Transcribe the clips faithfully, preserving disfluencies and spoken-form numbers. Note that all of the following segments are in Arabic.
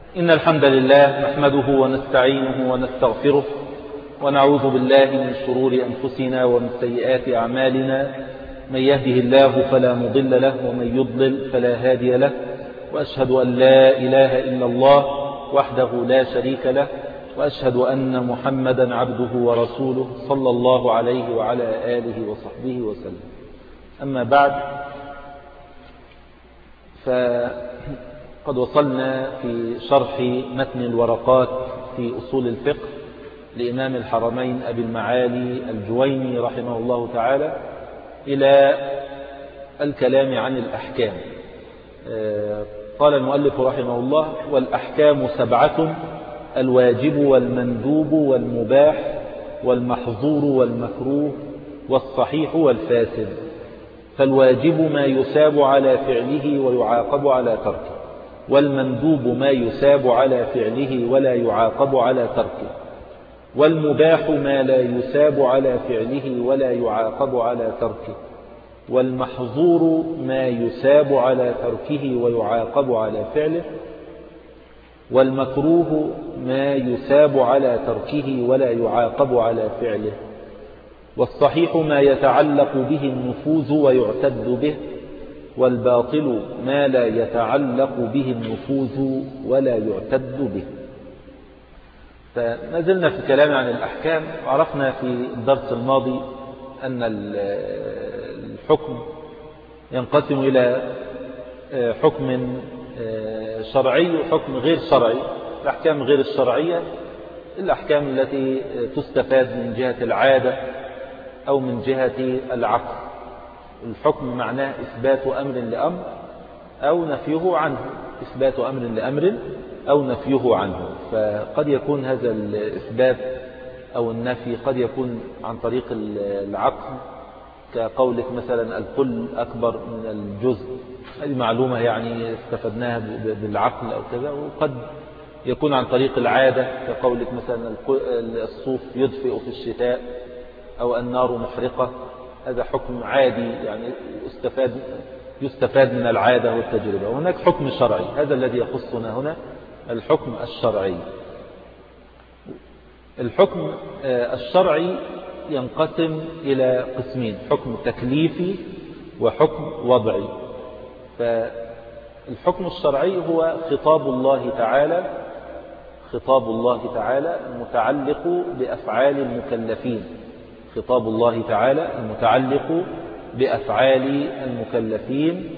إن الحمد لله نحمده ونستعينه ونستغفره ونعوذ بالله من شرور أنفسنا ومن سيئات أعمالنا. من يهده الله فلا مضل له ومن يضلل فلا هادي له، وأشهد أن لا إله إلا الله وحده لا شريك له، وأشهد أن محمدا عبده ورسوله صلى الله عليه وعلى آله وصحبه وسلم. أما بعد، فقد وصلنا في شرح متن الورقات في أصول الفقه لإمام الحرمين أبي المعالي الجويني رحمه الله تعالى إلى الكلام عن الأحكام. قال المؤلف رحمه الله: والأحكام سبعة: الواجب والمندوب والمباح والمحظور والمكروه والصحيح والفاسد. فالواجب ما يثاب على فعله ويعاقب على تركه، والمندوب ما يثاب على فعله ولا يعاقب على تركه، والمباح ما لا يثاب على فعله ولا يعاقب على تركه، والمحظور ما يثاب على تركه ويعاقب على فعله، والمكروه ما يثاب على تركه ولا يعاقب على فعله، والصحيح ما يتعلق به النفوذ ويعتد به، والباطل ما لا يتعلق به النفوذ ولا يعتد به. فما زلنا في كلام عن الأحكام. عرفنا في الدرس الماضي أن الحكم ينقسم إلى حكم شرعي وحكم غير شرعي. الأحكام غير الشرعية الأحكام التي تستفاد من جهة العادة أو من جهة العقل. الحكم معناه إثبات أمر لأمر أو نفيه عنه، إثبات أمر لأمر أو نفيه عنه. فقد يكون هذا الإثبات أو النفي قد يكون عن طريق العقل، كقولك مثلا الكل أكبر من الجزء، هذه معلومة يعني استفدناها بالعقل أو كذا. وقد يكون عن طريق العادة، كقولك مثلا الصوف يدفئ في الشتاء أو النار محرقة، هذا حكم عادي يعني يستفاد يستفاد من العادة والتجربة. وهناك حكم شرعي، هذا الذي يخصنا هنا، الحكم الشرعي. الحكم الشرعي ينقسم إلى قسمين: حكم تكليفي وحكم وضعي. فالحكم الشرعي هو خطاب الله تعالى خطاب الله تعالى المتعلق بأفعال المكلفين خطاب الله تعالى المتعلق بأفعال المكلفين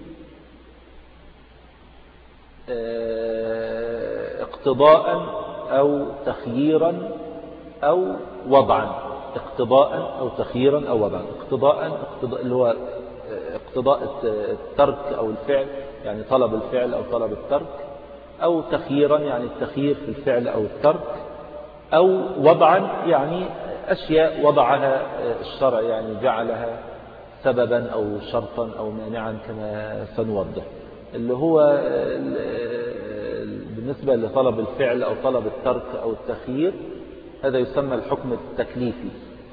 اقتضاء أو تخييرا أو وضعا. اقتضاء أو تخييرا أو وضعا. اقتضاء اقتضاء اللي هو اقتضاء الترك أو الفعل، يعني طلب الفعل أو طلب الترك، أو تخييرا يعني التخيير في الفعل أو الترك، أو وضعا يعني أشياء وضعها الشرع، يعني جعلها سببا أو شرطا أو مانعا كما سنوضح. اللي هو بالنسبة لطلب الفعل أو طلب الترك أو التخيير، هذا يسمى الحكم التكليفي.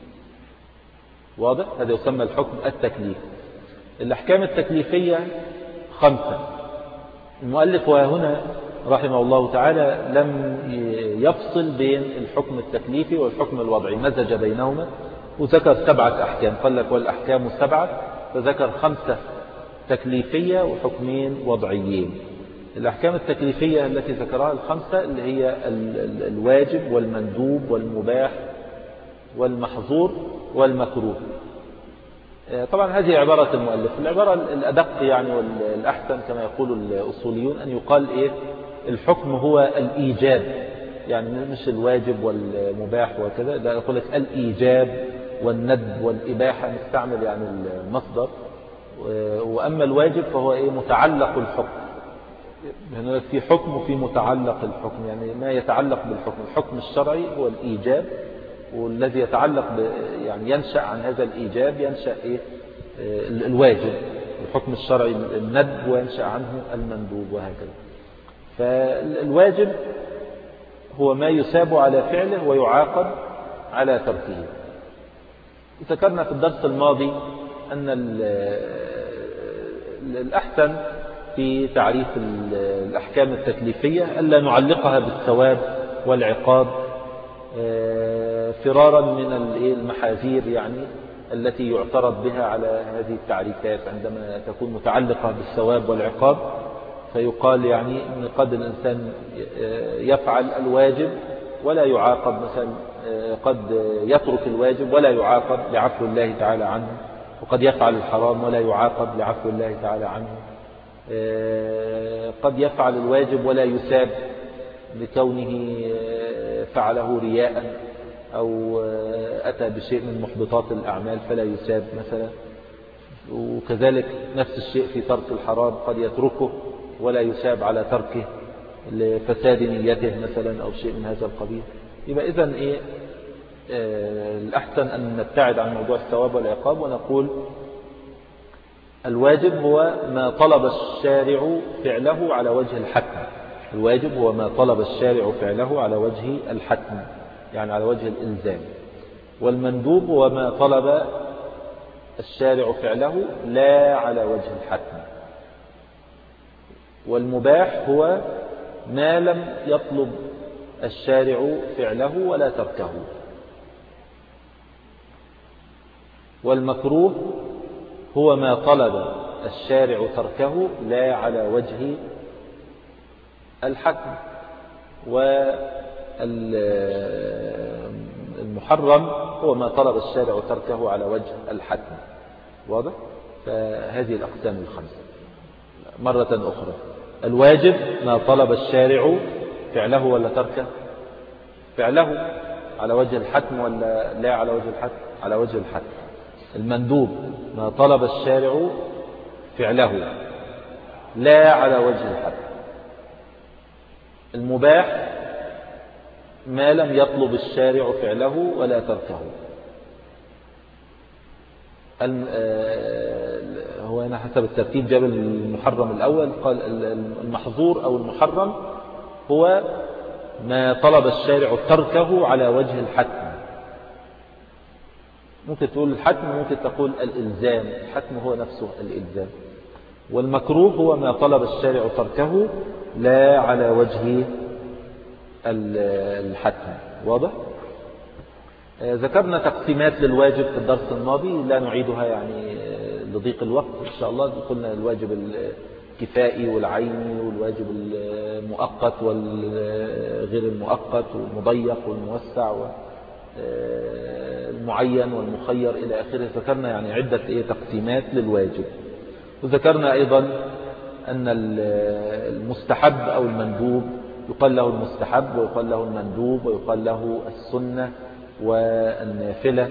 واضح؟ هذا يسمى الحكم التكليفي. الأحكام التكليفية خمسة. المؤلف وهنا رحمه الله تعالى لم يفصل بين الحكم التكليفي والحكم الوضعي، مزج بينهما وذكر سبعة أحكام. قال لك والأحكام السبعة، فذكر خمسة تكليفية وحكمين وضعيين. الأحكام التكليفية التي ذكرها الخمسة اللي هي الواجب والمندوب والمباح والمحظور والمكروه. طبعا هذه عبارة المؤلف. العبارة الأدق يعني والأحسن كما يقول الأصوليون أن يقال إيه الحكم هو الإيجاب، يعني مش الواجب والمباح وكذا، ده يقول لك الإيجاب والندب والإباحة، نستعمل يعني المصدر. وأما الواجب فهو إيه متعلق الحكم، هنا في حكم وفي متعلق الحكم، يعني ما يتعلق بالحكم. الحكم الشرعي هو الإيجاب، والذي يتعلق يعني ينشأ عن هذا الإيجاب ينشأ إيه الواجب. الحكم الشرعي الندب وينشأ عنه المندوب وهكذا. فالواجب هو ما يثاب على فعله ويعاقب على تركه. ذكرنا في الدرس الماضي أن الأحسن في تعريف الأحكام التكليفية ألا نعلقها بالثواب والعقاب فرارا من المحاذير يعني التي يعترض بها على هذه التعريفات عندما تكون متعلقة بالثواب والعقاب. فيقال يعني أن قد الإنسان يفعل الواجب ولا يعاقب، مثلا قد يترك الواجب ولا يعاقب لعفو الله تعالى عنه، وقد يفعل الحرام ولا يعاقب لعفو الله تعالى عنه. قد يفعل الواجب ولا يثاب لكونه فعله رياء أو أتى بشيء من محبطات الأعمال فلا يثاب مثلا. وكذلك نفس الشيء في ترك الحرام، قد يتركه ولا يثاب على تركه لفساد نيته مثلا أو شيء من هذا القبيل. يبقى إذن إيه الأحسن أن نبتعد عن موضوع الثواب والعقاب ونقول الواجب هو ما طلب الشارع فعله على وجه الحتم. الواجب هو ما طلب الشارع فعله على وجه الحتم، يعني على وجه الإلزام. والمندوب هو ما طلب الشارع فعله لا على وجه الحتم. والمباح هو ما لم يطلب الشارع فعله ولا تركه. والمكروه هو ما طلب الشارع تركه لا على وجه الحتم. والمحرم هو ما طلب الشارع تركه على وجه الحتم. واضح؟ فهذه الأقسام الخمسة. مرة أخرى، الواجب ما طلب الشارع فعله ولا تركه؟ فعله على وجه الحتم ولا لا على وجه الحتم؟ على وجه الحتم. المندوب ما طلب الشارع فعله لا على وجه الحتم. المباح ما لم يطلب الشارع فعله ولا تركه. هو هنا حسب الترتيب جاب المحرم الأول، قال المحظور أو المحرم هو ما طلب الشارع تركه على وجه الحتم. ممكن تقول الحتم، ممكن تقول الإلزام. الحتم هو نفسه الإلزام. والمكروه هو ما طلب الشارع تركه لا على وجه الحتم. واضح؟ ذكرنا تقسيمات للواجب في الدرس الماضي لا نعيدها يعني لضيق الوقت إن شاء الله. قلنا الواجب الكفائي والعيني والواجب المؤقت والغير المؤقت والمضيق والموسع والمعين والمخير إلى آخره. ذكرنا يعني عدة إيه تقسيمات للواجب. وذكرنا أيضا أن المستحب أو المندوب يقال له المستحب ويقال له المندوب ويقال له السنة والنافلة،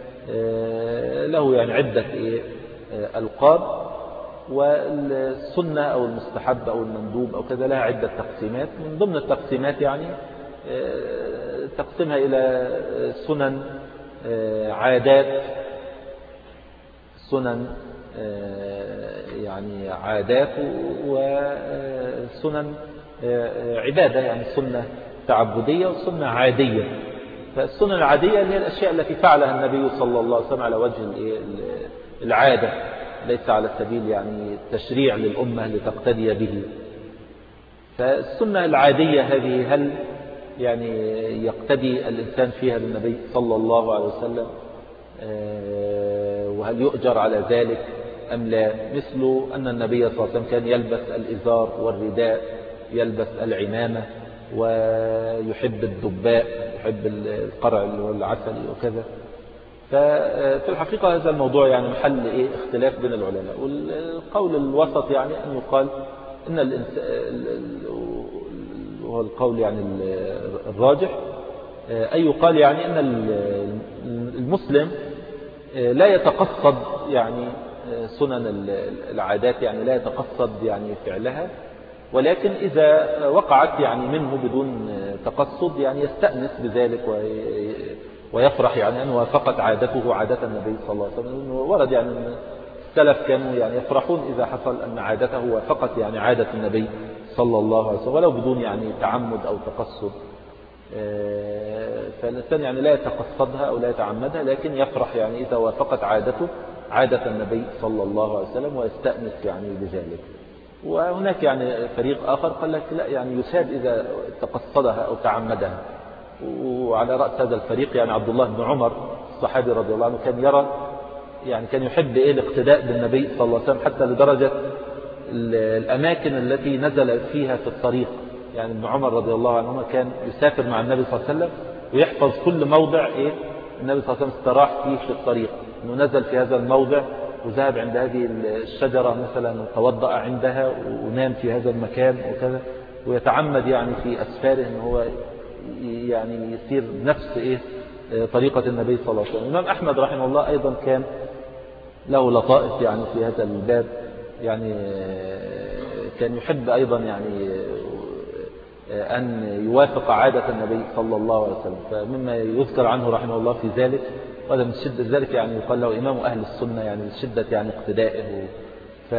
له يعني عدة إيه ألقاب. والسنة أو المستحب أو المندوب أو كذا لها عدة تقسيمات. من ضمن التقسيمات يعني تقسمها إلى سنن عادات، سنن يعني عادات، وسنن عبادة يعني سنة تعبدية وسنة عادية. فالسنن العادية هي الأشياء التي فعلها النبي صلى الله عليه وسلم على وجه العادة، ليس على سبيل يعني تشريع للأمة لتقتدي به. فالسنة العادية هذه هل يعني يقتدي الإنسان فيها بالنبي صلى الله عليه وسلم وهل يؤجر على ذلك أم لا؟ مثل أن النبي صلى الله عليه وسلم كان يلبس الإزار والرداء، يلبس العمامة، ويحب الدباء، يحب القرع والعسل وكذا. ففي الحقيقة هذا الموضوع يعني محل إيه اختلاف بين العلماء. والقول الوسط يعني أن يقال إن الإنسان، وهو القول يعني الراجح، أي يقال يعني أن المسلم لا يتقصد يعني سنن العادات، يعني لا يتقصد يعني فعلها، ولكن إذا وقعت يعني منه بدون تقصد يعني يستأنس بذلك ويفرح يعني أن وافقت عادته عادة النبي صلى الله عليه وسلم. ورد يعني أن السلف كانوا يعني يفرحون إذا حصل أن عادته وافقت يعني عادة النبي صلى الله عليه وسلم ولو بدون يعني تعمد أو تقصد. فالإنسان يعني لا يتقصدها أو لا يتعمدها، لكن يفرح يعني إذا وافقت عادته عادة النبي صلى الله عليه وسلم ويستأنس يعني بذلك. وهناك يعني فريق آخر قال لك لا، يعني يساب إذا تقصدها أو تعمدها. وعلى رأس هذا الفريق يعني عبد الله بن عمر الصحابي رضي الله عنه كان يرى يعني كان يحب إيه الاقتداء بالنبي صلى الله عليه وسلم حتى لدرجة الأماكن التي نزل فيها في الطريق. يعني ابن عمر رضي الله عنهما كان يسافر مع النبي صلى الله عليه وسلم ويحفظ كل موضع إيه النبي صلى الله عليه وسلم استراح فيه في الطريق، إنه نزل في هذا الموضع وذهب عند هذه الشجرة مثلا وتوضأ عندها ونام في هذا المكان وكذا، ويتعمد يعني في أسفاره إن هو يعني يسير نفس إيه طريقة النبي صلى الله عليه وسلم. الإمام أحمد رحمه الله أيضا كان له لطائف يعني في هذا الباب، يعني كان يحب أيضا يعني أن يوافق عادة النبي صلى الله عليه وسلم. فمما يذكر عنه رحمه الله في ذلك، وهذا من شدة ذلك يعني يقال له إمام أهل السنة يعني من شدة يعني اقتدائه. ف...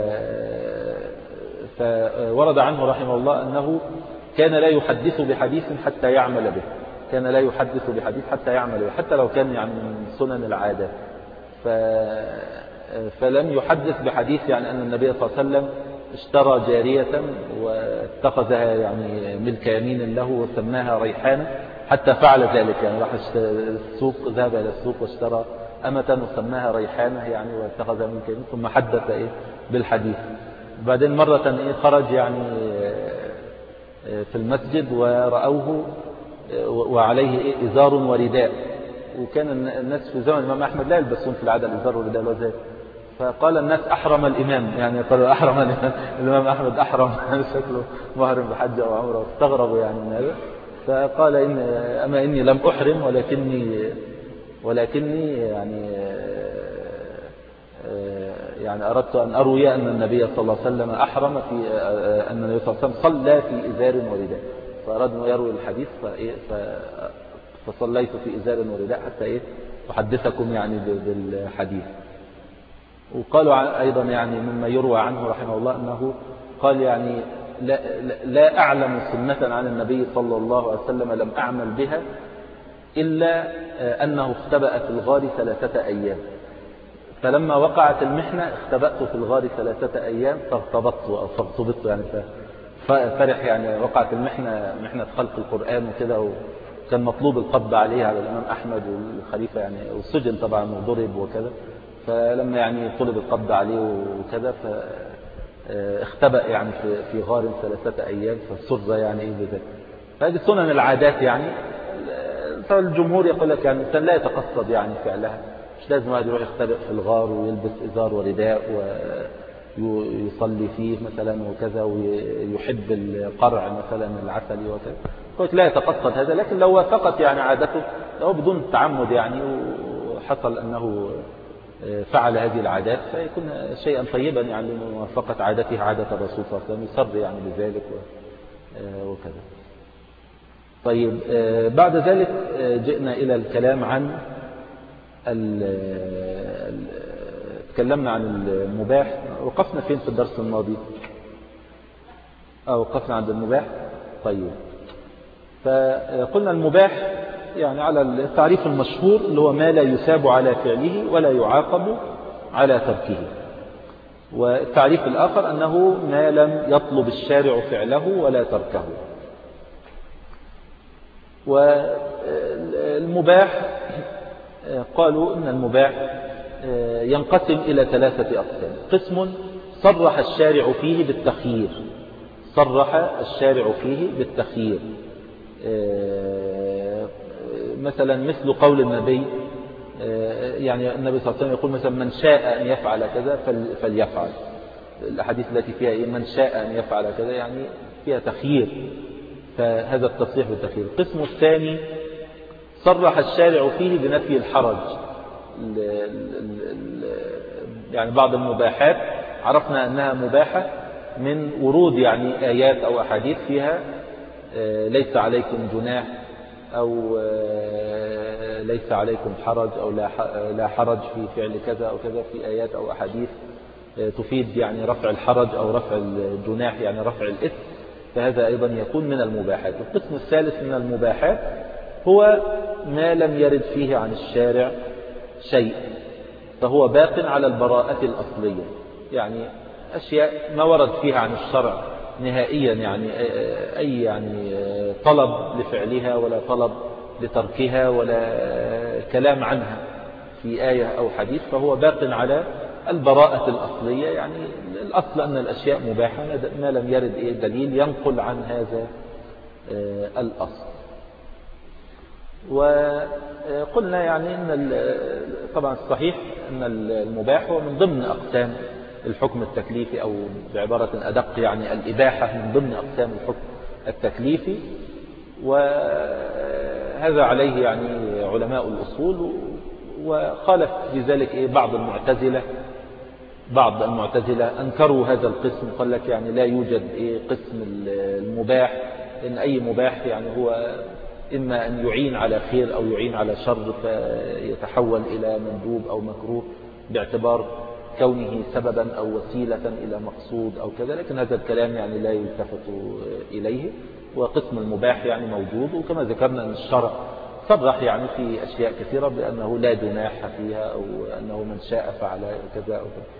فورد عنه رحمه الله أنه كان لا يحدث بحديث حتى يعمل به، كان لا يحدث بحديث حتى يعمل به حتى لو كان يعني من سنن العادة. ف... فلم يحدث بحديث يعني أن النبي صلى الله عليه وسلم اشترى جارية واتخذها يعني ملك يمين له وسماها ريحانة حتى فعل ذلك، يعني راح السوق، ذهب إلى السوق واشترى أمة وسماها ريحانة يعني واتخذها ملك يمين، ثم حدث إيه بالحديث. بعدين مرة إيه خرج يعني في المسجد ورأوه وعليه إيه إزار ورداء، وكان الناس في زمن الإمام أحمد لا يلبسون في العادة الإزار والرداء الوزاد. فقال الناس أحرم الإمام، يعني قالوا أحرم الإمام، الإمام أحمد أحرم شكله محرم بحج أو عمره، واستغربوا يعني من هذا. فقال إن أما إني لم أحرم ولكني ولكني يعني يعني أردت أن أروي أن النبي صلى الله عليه وسلم أحرم في أن النبي صلى الله عليه وسلم صلى في إزار ورداء، فأراد أن يروي الحديث فصليت في إزار ورداء حتى إيه أحدثكم يعني بالحديث. وقالوا أيضا يعني مما يروى عنه رحمه الله أنه قال يعني لا, لا أعلم سنة عن النبي صلى الله عليه وسلم لم أعمل بها إلا أنه اختبأ في الغار ثلاثة أيام، فلما وقعت المحنة اختبأت في الغار ثلاثة أيام فارتبطت أو فارتبطت يعني فرح يعني وقعت المحنة محنة خلق القرآن وكده، وكان مطلوب القبض عليه على الإمام أحمد والخليفة يعني، والسجن طبعا وضرب وكذا، فلما يعني طلب القبض عليه وكذا فاختبأ يعني في في غار ثلاثة أيام فسر يعني إيه بذلك. فهذه سنن العادات يعني، فالجمهور يقول لك يعني الإنسان لا يتقصد يعني فعلها، مش لازم واحد يروح يختبئ في الغار ويلبس إزار ورداء ويصلي فيه مثلا وكذا ويحب القرع مثلا العسلي وكذا، يقول لك لا يتقصد هذا. لكن لو وافقت يعني عادته لو بدون تعمد يعني وحصل أنه فعل هذه العادات فيكون شيئا طيبا يعني لموافقة عادته عادة الرسول صلى الله عليه وسلم، يصر يعني بذلك وكذا. طيب بعد ذلك جئنا إلى الكلام عن تكلمنا عن المباح. وقفنا فين في الدرس الماضي؟ أو وقفنا عند المباح. طيب فقلنا المباح يعني على التعريف المشهور اللي هو ما لا يثاب على فعله ولا يعاقب على تركه. والتعريف الآخر أنه ما لم يطلب الشارع فعله ولا تركه. والمباح قالوا إن المباح ينقسم إلى ثلاثة أقسام. قسم صرح الشارع فيه بالتخيير، صرح الشارع فيه بالتخيير، مثلا مثل قول النبي، يعني النبي صلى الله عليه وسلم يقول مثلا من شاء أن يفعل كذا فليفعل. الأحاديث التي فيها إيه من شاء أن يفعل كذا يعني فيها تخيير، فهذا التصريح بالتخيير. القسم الثاني صرح الشارع فيه بنفي الحرج، يعني بعض المباحات عرفنا أنها مباحة من ورود يعني آيات أو أحاديث فيها ليس عليكم جناح أو ليس عليكم حرج أو لا حرج في فعل كذا أو كذا، في آيات أو أحاديث تفيد يعني رفع الحرج أو رفع الجناح يعني رفع الإثم، فهذا أيضا يكون من المباحات. القسم الثالث من المباحات هو ما لم يرد فيه عن الشارع شيء، فهو باق على البراءة الأصلية، يعني أشياء ما ورد فيها عن الشرع نهائيا، يعني أي يعني طلب لفعلها ولا طلب لتركها ولا كلام عنها في آية أو حديث، فهو باق على البراءة الأصلية. يعني الأصل أن الأشياء مباحة ما لم يرد إيه دليل ينقل عن هذا الأصل. وقلنا يعني أن طبعا الصحيح أن المباح هو من ضمن أقسام الحكم التكليفي، أو بعبارة أدق يعني الإباحة من ضمن أقسام الحكم التكليفي. وهذا عليه يعني علماء الأصول. وخالف بذلك إيه بعض المعتزلة بعض المعتزلة أنكروا هذا القسم، قال لك يعني لا يوجد إيه قسم المباح، إن أي مباح يعني هو إما أن يعين على خير أو يعين على شر فيتحول إلى مندوب أو مكروه باعتبار كونه سببا أو وسيلة إلى مقصود أو كذا. لكن هذا الكلام يعني لا يلتفت إليه. وقسم المباح يعني موجود، وكما ذكرنا أن الشرع صرح يعني في أشياء كثيرة بأنه لا جناح فيها، أو أنه من شاء فعل كذا أو كذا.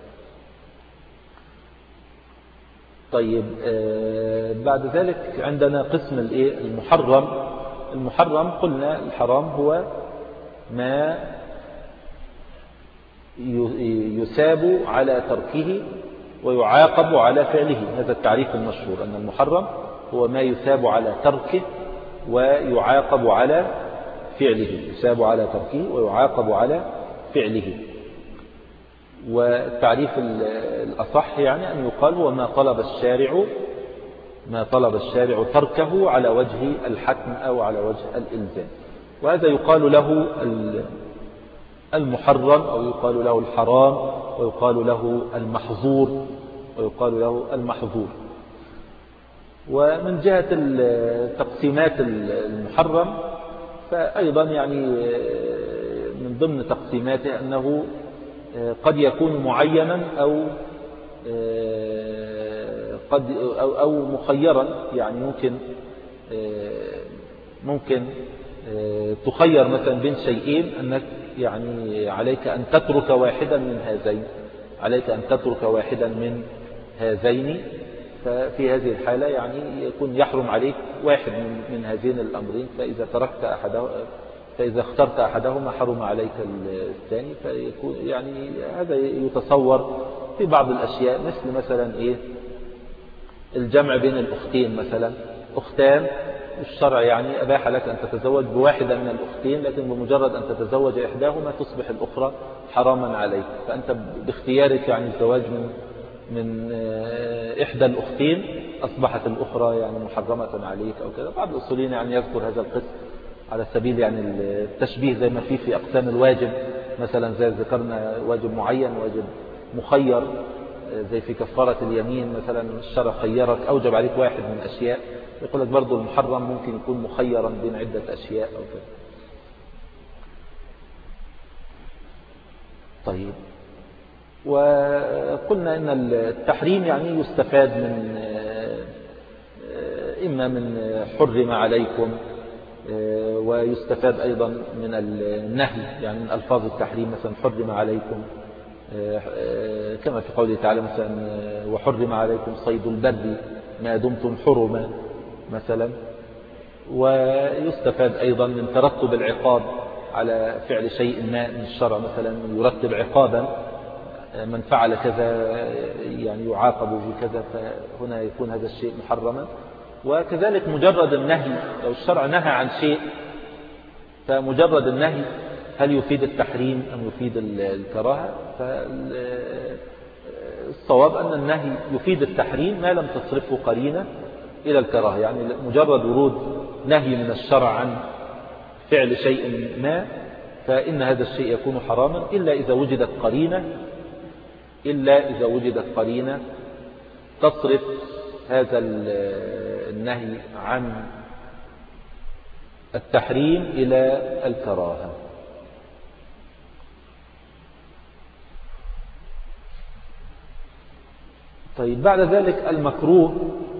طيب بعد ذلك عندنا قسم المحرم. المحرم قلنا الحرام هو ما يساب على تركه ويعاقب على فعله. هذا التعريف المشهور، أن المحرم هو ما يساب على تركه ويعاقب على فعله، يساب على تركه ويعاقب على فعله. والتعريف الأصح يعني أن يقال هو ما طلب الشارع ما طلب الشارع تركه على وجه الحتم أو على وجه الإلزام. وهذا يقال له المحرم، أو يقال له الحرام، ويقال له المحظور ويقال له المحظور. ومن جهة التقسيمات المحرم فأيضا يعني من ضمن تقسيماته أنه قد يكون معينا أو قد أو, أو مخيرا. يعني ممكن ممكن تخير مثلا بين شيئين، أنك يعني عليك أن تترك واحدا من هذين عليك أن تترك واحدا من هذين ففي هذه الحالة يعني يكون يحرم عليك واحد من, من هذين الأمرين. فإذا تركت أحده فإذا اخترت أحدهما حرم عليك الثاني. فيكون يعني هذا يتصور في بعض الأشياء، مثل مثلا إيه الجمع بين الأختين. مثلا أختان الشرع يعني أباح لك أن تتزوج بواحدة من الأختين، لكن بمجرد أن تتزوج إحداهما تصبح الأخرى حراما عليك. فأنت باختيارك يعني الزواج من من إحدى الأختين أصبحت الأخرى يعني محرمة عليك أو كذا. بعض الأصوليين يعني يذكر هذا القسم على سبيل يعني التشبيه، زي ما فيه في أقسام الواجب مثلا، زي ذكرنا واجب معين واجب مخير، زي في كفارة اليمين مثلا الشرع خيرك أوجب عليك واحد من أشياء. يقول لك برضو المحرم ممكن يكون مخيرا بين عدة أشياء أو كذا. طيب، وقلنا إن التحريم يعني يستفاد من إما من حرم عليكم، ويستفاد أيضا من النهي، يعني من ألفاظ التحريم مثلا حرم عليكم، كما في قوله تعالى مثلا وحرم عليكم صيد البر ما دمتم حرما مثلا. ويستفاد أيضا من ترتب العقاب على فعل شيء ما من الشرع، مثلا يرتب عقابا من فعل كذا يعني يعاقب بكذا، فهنا يكون هذا الشيء محرما. وكذلك مجرد النهي، لو الشرع نهى عن شيء فمجرد النهي هل يفيد التحريم أم يفيد الكراهة؟ فالصواب أن النهي يفيد التحريم ما لم تصرفه قرينة إلى الكراهة. يعني مجرد ورود نهي من الشرع عن فعل شيء ما فإن هذا الشيء يكون حراما، إلا إذا وجدت قرينة إلا إذا وجدت قرينة تصرف هذا النهي عن التحريم إلى الكراهة. طيب، بعد ذلك المكروه،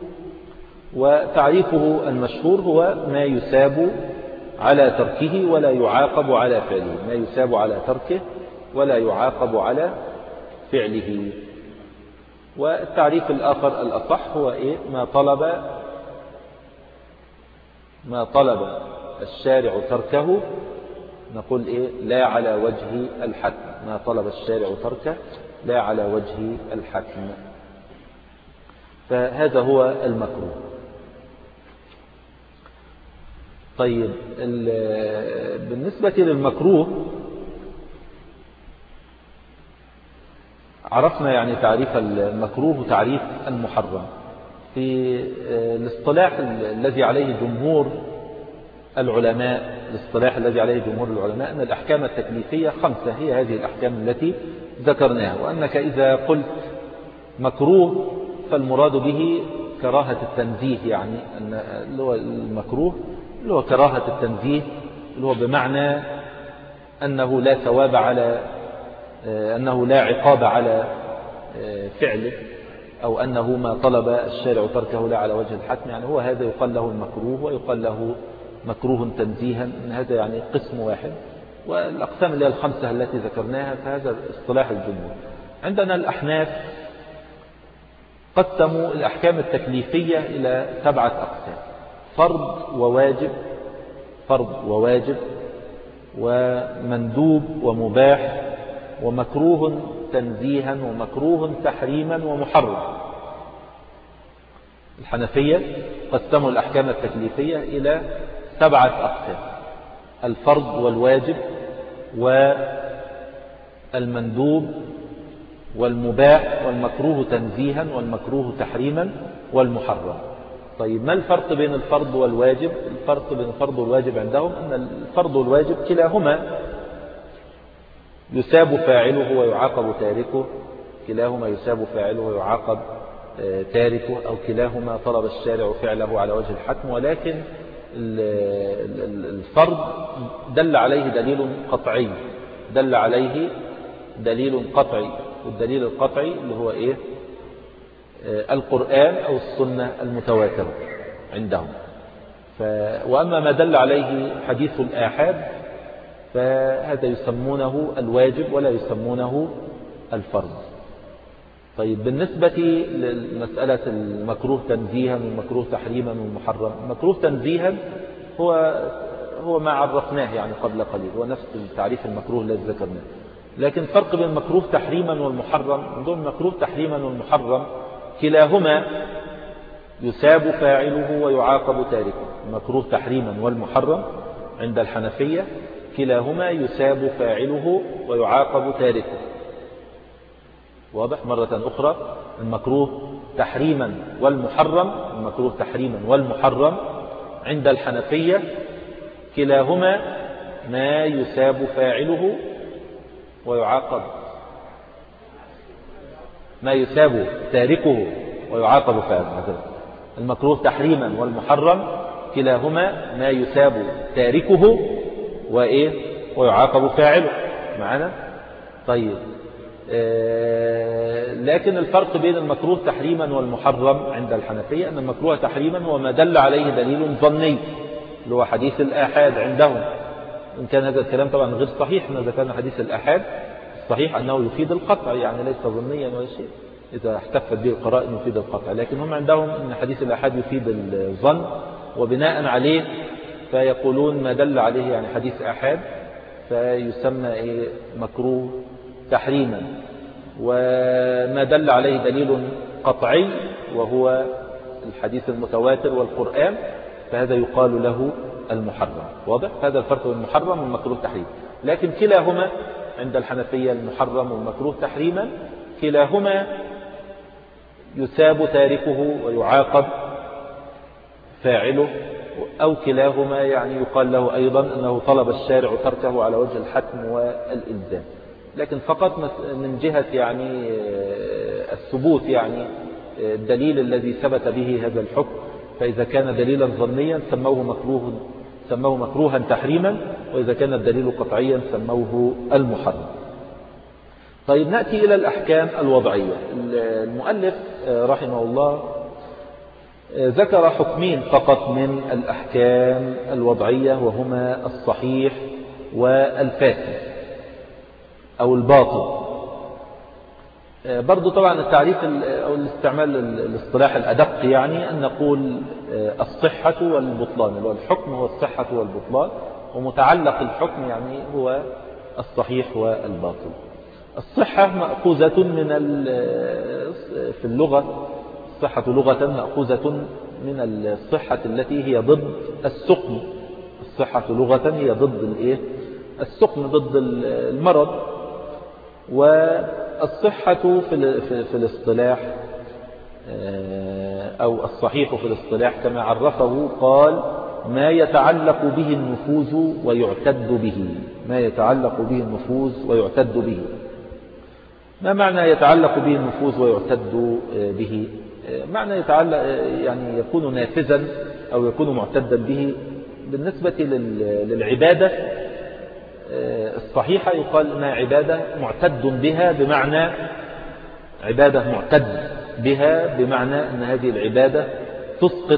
وتعريفه المشهور هو ما يساب على تركه ولا يعاقب على فعله. ما يساب على تركه ولا يعاقب على فعله. والتعريف الآخر الأصح هو إيه؟ ما طلب ما طلب الشارع تركه نقول إيه؟ لا على وجه الحتم. ما طلب الشارع تركه لا على وجه الحتم. فهذا هو المكروه. طيب بالنسبة للمكروه عرفنا يعني تعريف المكروه وتعريف المحرم. في الاصطلاح الذي عليه جمهور العلماء الاصطلاح الذي عليه جمهور العلماء أن الأحكام التكليفية خمسة، هي هذه الأحكام التي ذكرناها، وأنك إذا قلت مكروه فالمراد به كراهة التنزيه، يعني أن اللي هو المكروه اللي هو كراهة التنزيه، اللي هو بمعنى أنه لا ثواب على أنه لا عقاب على فعله، أو أنه ما طلب الشارع تركه لا على وجه الحتم، يعني هو هذا يقال له المكروه ويقال له مكروه تنزيها. هذا يعني قسم واحد، والأقسام اللي هي الخمسة التي ذكرناها فهذا اصطلاح الجمهور. عندنا الأحناف قسموا الأحكام التكليفية إلى سبعة أقسام: فرض وواجب فرض وواجب ومندوب ومباح ومكروه تنزيها ومكروه تحريما ومحرم. الحنفية قسموا الأحكام التكليفية إلى سبعة أقسام: الفرض والواجب والمندوب والمباح والمكروه تنزيها والمكروه تحريما والمحرم. طيب ما الفرق بين الفرض والواجب؟ الفرق بين الفرض والواجب عندهم أن الفرض والواجب كلاهما يساب فاعله ويعاقب تاركه، كلاهما يساب فاعله ويعاقب تاركه، أو كلاهما طلب الشارع فعله على وجه الحتم، ولكن الفرض دل عليه دليل قطعي دل عليه دليل قطعي والدليل القطعي اللي هو إيه؟ القرآن أو السنة المتواترة عندهم. ف... وأما ما دل عليه حديث الآحاد فهذا يسمونه الواجب ولا يسمونه الفرض. طيب بالنسبة لمسألة المكروه تنزيها والمكروه تحريما والمحرم، المكروه تنزيها هو هو ما عرفناه يعني قبل قليل، هو نفس التعريف المكروه الذي ذكرناه، لكن فرق بين المكروه تحريما والمحرم. عندهم المكروه تحريما والمحرم كلاهما يساب فاعله ويعاقب تاركه. المكروه تحريما والمحرم عند الحنفية كلاهما يساب فاعله ويعاقب تاركه. واضح؟ مرة أخرى، المكروه تحريما والمحرم المكروه تحريما والمحرم عند الحنفية كلاهما ما يساب فاعله ويعاقب ما يساب تاركه ويعاقب فاعله. المكروه تحريما والمحرم كلاهما ما يساب تاركه وإيه ويعاقب فاعله معنا. طيب آه لكن الفرق بين المكروه تحريما والمحرم عند الحنفية أن المكروه تحريما هو ما دل عليه دليل ظني اللي هو حديث الآحاد عندهم، إن كان هذا الكلام طبعا غير صحيح. إن ذكرنا حديث الآحاد الصحيح أنه يفيد القطع، يعني ليس ظنيا ولا شيء، إذا احتفت به القرائن يفيد القطع، لكن هم عندهم أن حديث الآحاد يفيد الظن، وبناء عليه فيقولون ما دل عليه يعني حديث آحاد فيسمى إيه مكروه تحريما، وما دل عليه دليل قطعي وهو الحديث المتواتر والقرآن فهذا يقال له المحرم. واضح؟ هذا الفرق بين المحرم والمكروه تحريما، لكن كلاهما عند الحنفية المحرم والمكروه تحريما كلاهما يساب تاركه ويعاقب فاعله، أو كلاهما يعني يقال له أيضا أنه طلب الشارع تركه على وجه الحتم والإلزام، لكن فقط من جهة يعني الثبوت، يعني الدليل الذي ثبت به هذا الحكم، فإذا كان دليلا ظنيا سموه مكروه سموه مكروها تحريما، وإذا كان الدليل قطعيا سموه المحرم. طيب نأتي إلى الأحكام الوضعية. المؤلف رحمه الله ذكر حكمين فقط من الأحكام الوضعية، وهما الصحيح والفاسد أو الباطل. برضو طبعا التعريف أو الاستعمال الاصطلاح الأدق يعني أن نقول الصحة والبطلان، اللي هو الحكم هو الصحة والبطلان، ومتعلق الحكم يعني هو الصحيح والباطل. الصحة مأخوذة من في اللغة، الصحة لغة مأخوذة من الصحة التي هي ضد السقم. الصحة لغة هي ضد الايه؟ السقم، ضد المرض. والصحة في في الاصطلاح أو الصحيح في الاصطلاح كما عرفه قال: ما يتعلق به النفوذ ويعتد به. ما يتعلق به النفوذ ويعتد به. ما معنى يتعلق به النفوذ ويعتد به؟ معنى يتعلق يعني يكون نافذا أو يكون معتدا به. بالنسبة للعبادة الصحيحة يقال إنها عبادة معتد بها، بمعنى عبادة معتد بها بمعنى أن هذه العبادة تسقط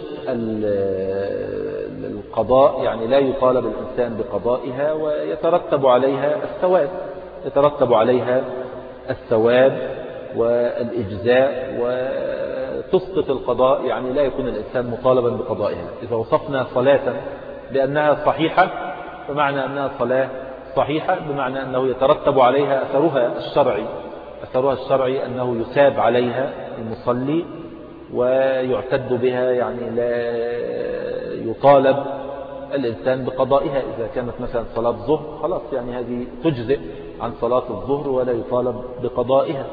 القضاء، يعني لا يطالب الإنسان بقضائها ويترتب عليها الثواب، يترتب عليها الثواب والإجزاء وتسقط القضاء، يعني لا يكون الإنسان مطالبا بقضائها. إذا وصفنا صلاة بأنها صحيحة بمعنى أنها صلاة صحيحة، بمعنى أنه يترتب عليها أثرها الشرعي. أثرها الشرعي أنه يثاب عليها المصلي ويعتد بها، يعني لا يطالب الإنسان بقضائها. إذا كانت مثلا صلاة ظهر خلاص يعني هذه تجزئ عن صلاة الظهر ولا يطالب بقضائها.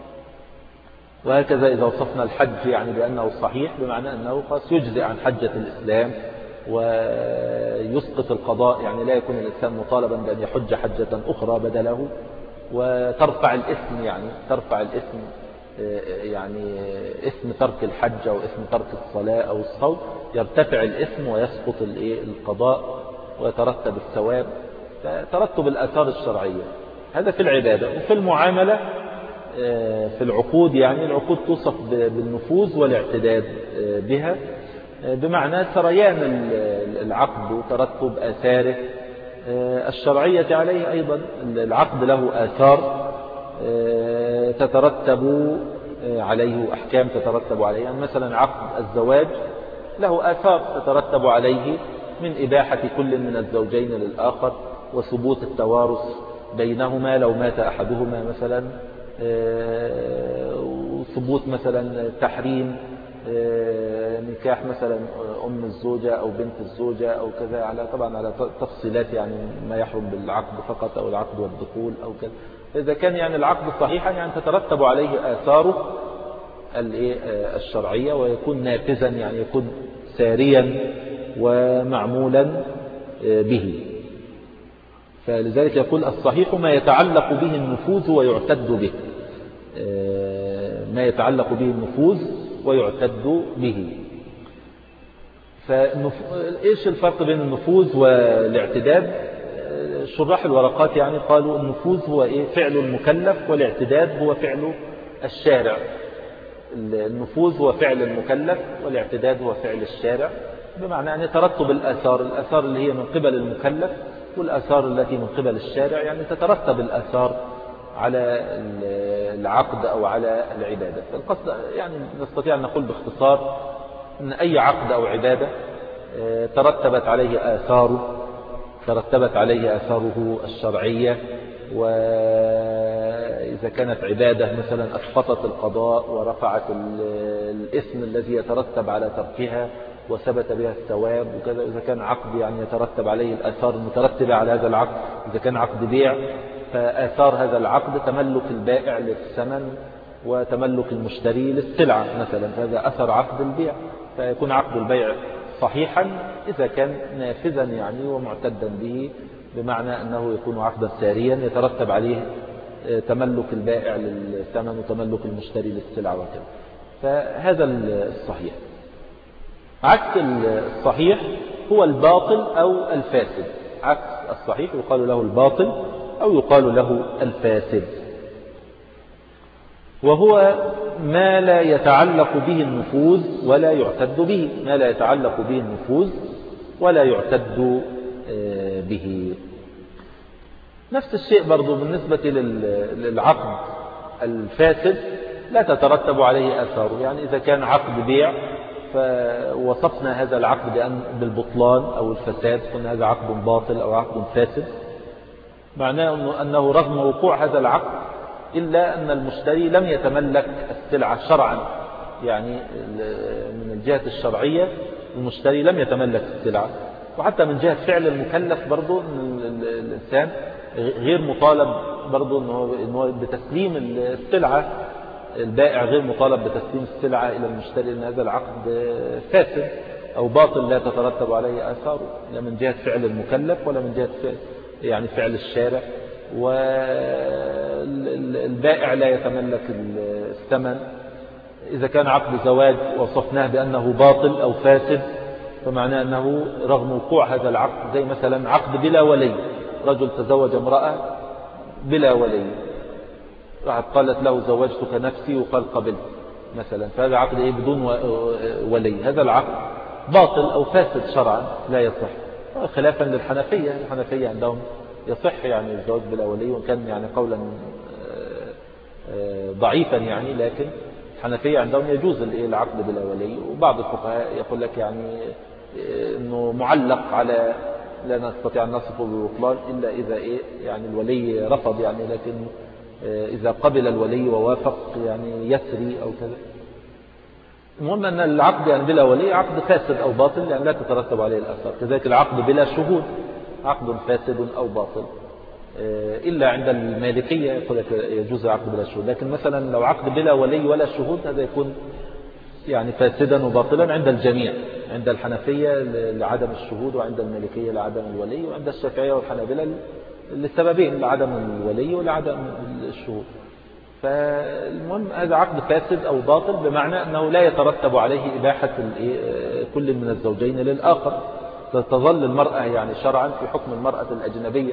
وهكذا إذا وصفنا الحج يعني بأنه صحيح بمعنى أنه خلاص يجزئ عن حجة الإسلام ويسقط القضاء، يعني لا يكون الإنسان مطالبا بأن يحج حجة أخرى بدله. وترفع الإثم، يعني ترفع الإثم يعني إثم ترك الحج أو إثم ترك الصلاة أو الصوم، يرتفع الإثم ويسقط القضاء ويترتب الثواب. فترتب الآثار الشرعية هذا في العبادة. وفي المعاملة في العقود، يعني العقود توصف بالنفوذ والاعتداد بها، بمعنى سريان العقد وترتب آثاره الشرعية عليه. أيضا العقد له آثار تترتب عليه، أحكام تترتب عليه. يعني مثلا عقد الزواج له آثار تترتب عليه من إباحة كل من الزوجين للآخر، وثبوت التوارث بينهما لو مات أحدهما مثلا، وثبوت مثلا تحريم نكاح مثلا أم الزوجة أو بنت الزوجة أو كذا، على طبعا على تفصيلات يعني ما يحرم بالعقد فقط أو العقد والدخول أو كذا. إذا كان يعني العقد صحيحا يعني تترتب عليه آثاره الشرعية ويكون نافذا، يعني يكون ساريا ومعمولا به. فلذلك يقول الصحيح ما يتعلق به النفوذ ويعتد به. ما يتعلق به النفوذ ويعتد به. فإيش الفرق بين النفوذ والاعتداد؟ شراح الورقات يعني قالوا النفوذ هو إيه؟ فعل المكلف، والاعتداد هو فعل الشارع. النفوذ هو فعل المكلف والاعتداد هو فعل الشارع، بمعنى أن يترتب الآثار، الآثار اللي هي من قبل المكلف والآثار التي من قبل الشارع، يعني تترتب الآثار على العقد أو على العبادة. القصد يعني نستطيع أن نقول باختصار أن أي عقد أو عبادة ترتبت عليه آثاره ترتبت عليه آثاره الشرعية. وإذا كانت عبادة مثلا أسقطت القضاء ورفعت الإثم الذي يترتب على تركها وثبت بها الثواب وكذا. إذا كان عقد يعني يترتب عليه الآثار المترتبة على هذا العقد. إذا كان عقد بيع فآثار هذا العقد تملك البائع للثمن وتملك المشتري للسلعة مثلا، هذا أثر عقد البيع. فيكون عقد البيع صحيحا إذا كان نافذا يعني ومعتدا به، بمعنى أنه يكون عقدا ساريا يترتب عليه تملك البائع للثمن وتملك المشتري للسلعة وكذا. فهذا الصحيح. عكس الصحيح هو الباطل أو الفاسد. عكس الصحيح يقال له الباطل أو يقال له الفاسد، وهو ما لا يتعلق به النفوذ ولا يعتد به. ما لا يتعلق به النفوذ ولا يعتد به. نفس الشيء برضو بالنسبة للعقد الفاسد لا تترتب عليه آثاره. يعني إذا كان عقد بيع فوصفنا هذا العقد بأن بالبطلان أو الفساد، قلنا هذا عقد باطل أو عقد فاسد، معناه أنه رغم وقوع هذا العقد إلا أن المشتري لم يتملك السلعة شرعا. يعني من الجهة الشرعية المشتري لم يتملك السلعة، وحتى من جهة فعل المكلف برضو الإنسان غير مطالب برضو أنه بتسليم السلعة. البائع غير مطالب بتسليم السلعة إلى المشتري، لأن هذا العقد فاسد أو باطل لا تترتب عليه آثاره، لا من جهة فعل المكلف ولا من جهة فعل يعني فعل الشارع. والبائع لا يتملك الثمن. إذا كان عقد زواج وصفناه بأنه باطل أو فاسد فمعناه أنه رغم وقوع هذا العقد، زي مثلا عقد بلا ولي، رجل تزوج امرأة بلا ولي، راحت قالت له زوجتك نفسي وقال قبلت مثلا، فهذا عقد إيه بدون ولي، هذا العقد باطل أو فاسد شرعا لا يصح. خلافا للحنفية، الحنفية عندهم يصح يعني الزواج بلا ولي، وإن كان يعني قولا ضعيفا يعني، لكن الحنفية عندهم يجوز العقد بلا ولي. وبعض الفقهاء يقول لك يعني انه معلق على لا نستطيع ان نصفه بالبطلان الا اذا ايه يعني الولي رفض يعني، لكن اذا قبل الولي ووافق يعني يسري او كذا. المهم ان العقد يعني بلا ولي عقد فاسد او باطل يعني لا تترتب عليه الاثار. كذلك العقد بلا شهود عقد فاسد او باطل، إلا عند المالكية يقول لك يجوز العقد بلا شهود. لكن مثلا لو عقد بلا ولي ولا شهود هذا يكون يعني فاسدا وباطلا عند الجميع، عند الحنفية لعدم الشهود، وعند المالكية لعدم الولي، وعند الشافعية والحنابلة للسببين، لعدم الولي ولعدم الشهود. فالمهم هذا عقد فاسد أو باطل بمعنى أنه لا يترتب عليه إباحة كل من الزوجين للآخر. تظل المرأة يعني شرعا في حكم المرأة الأجنبية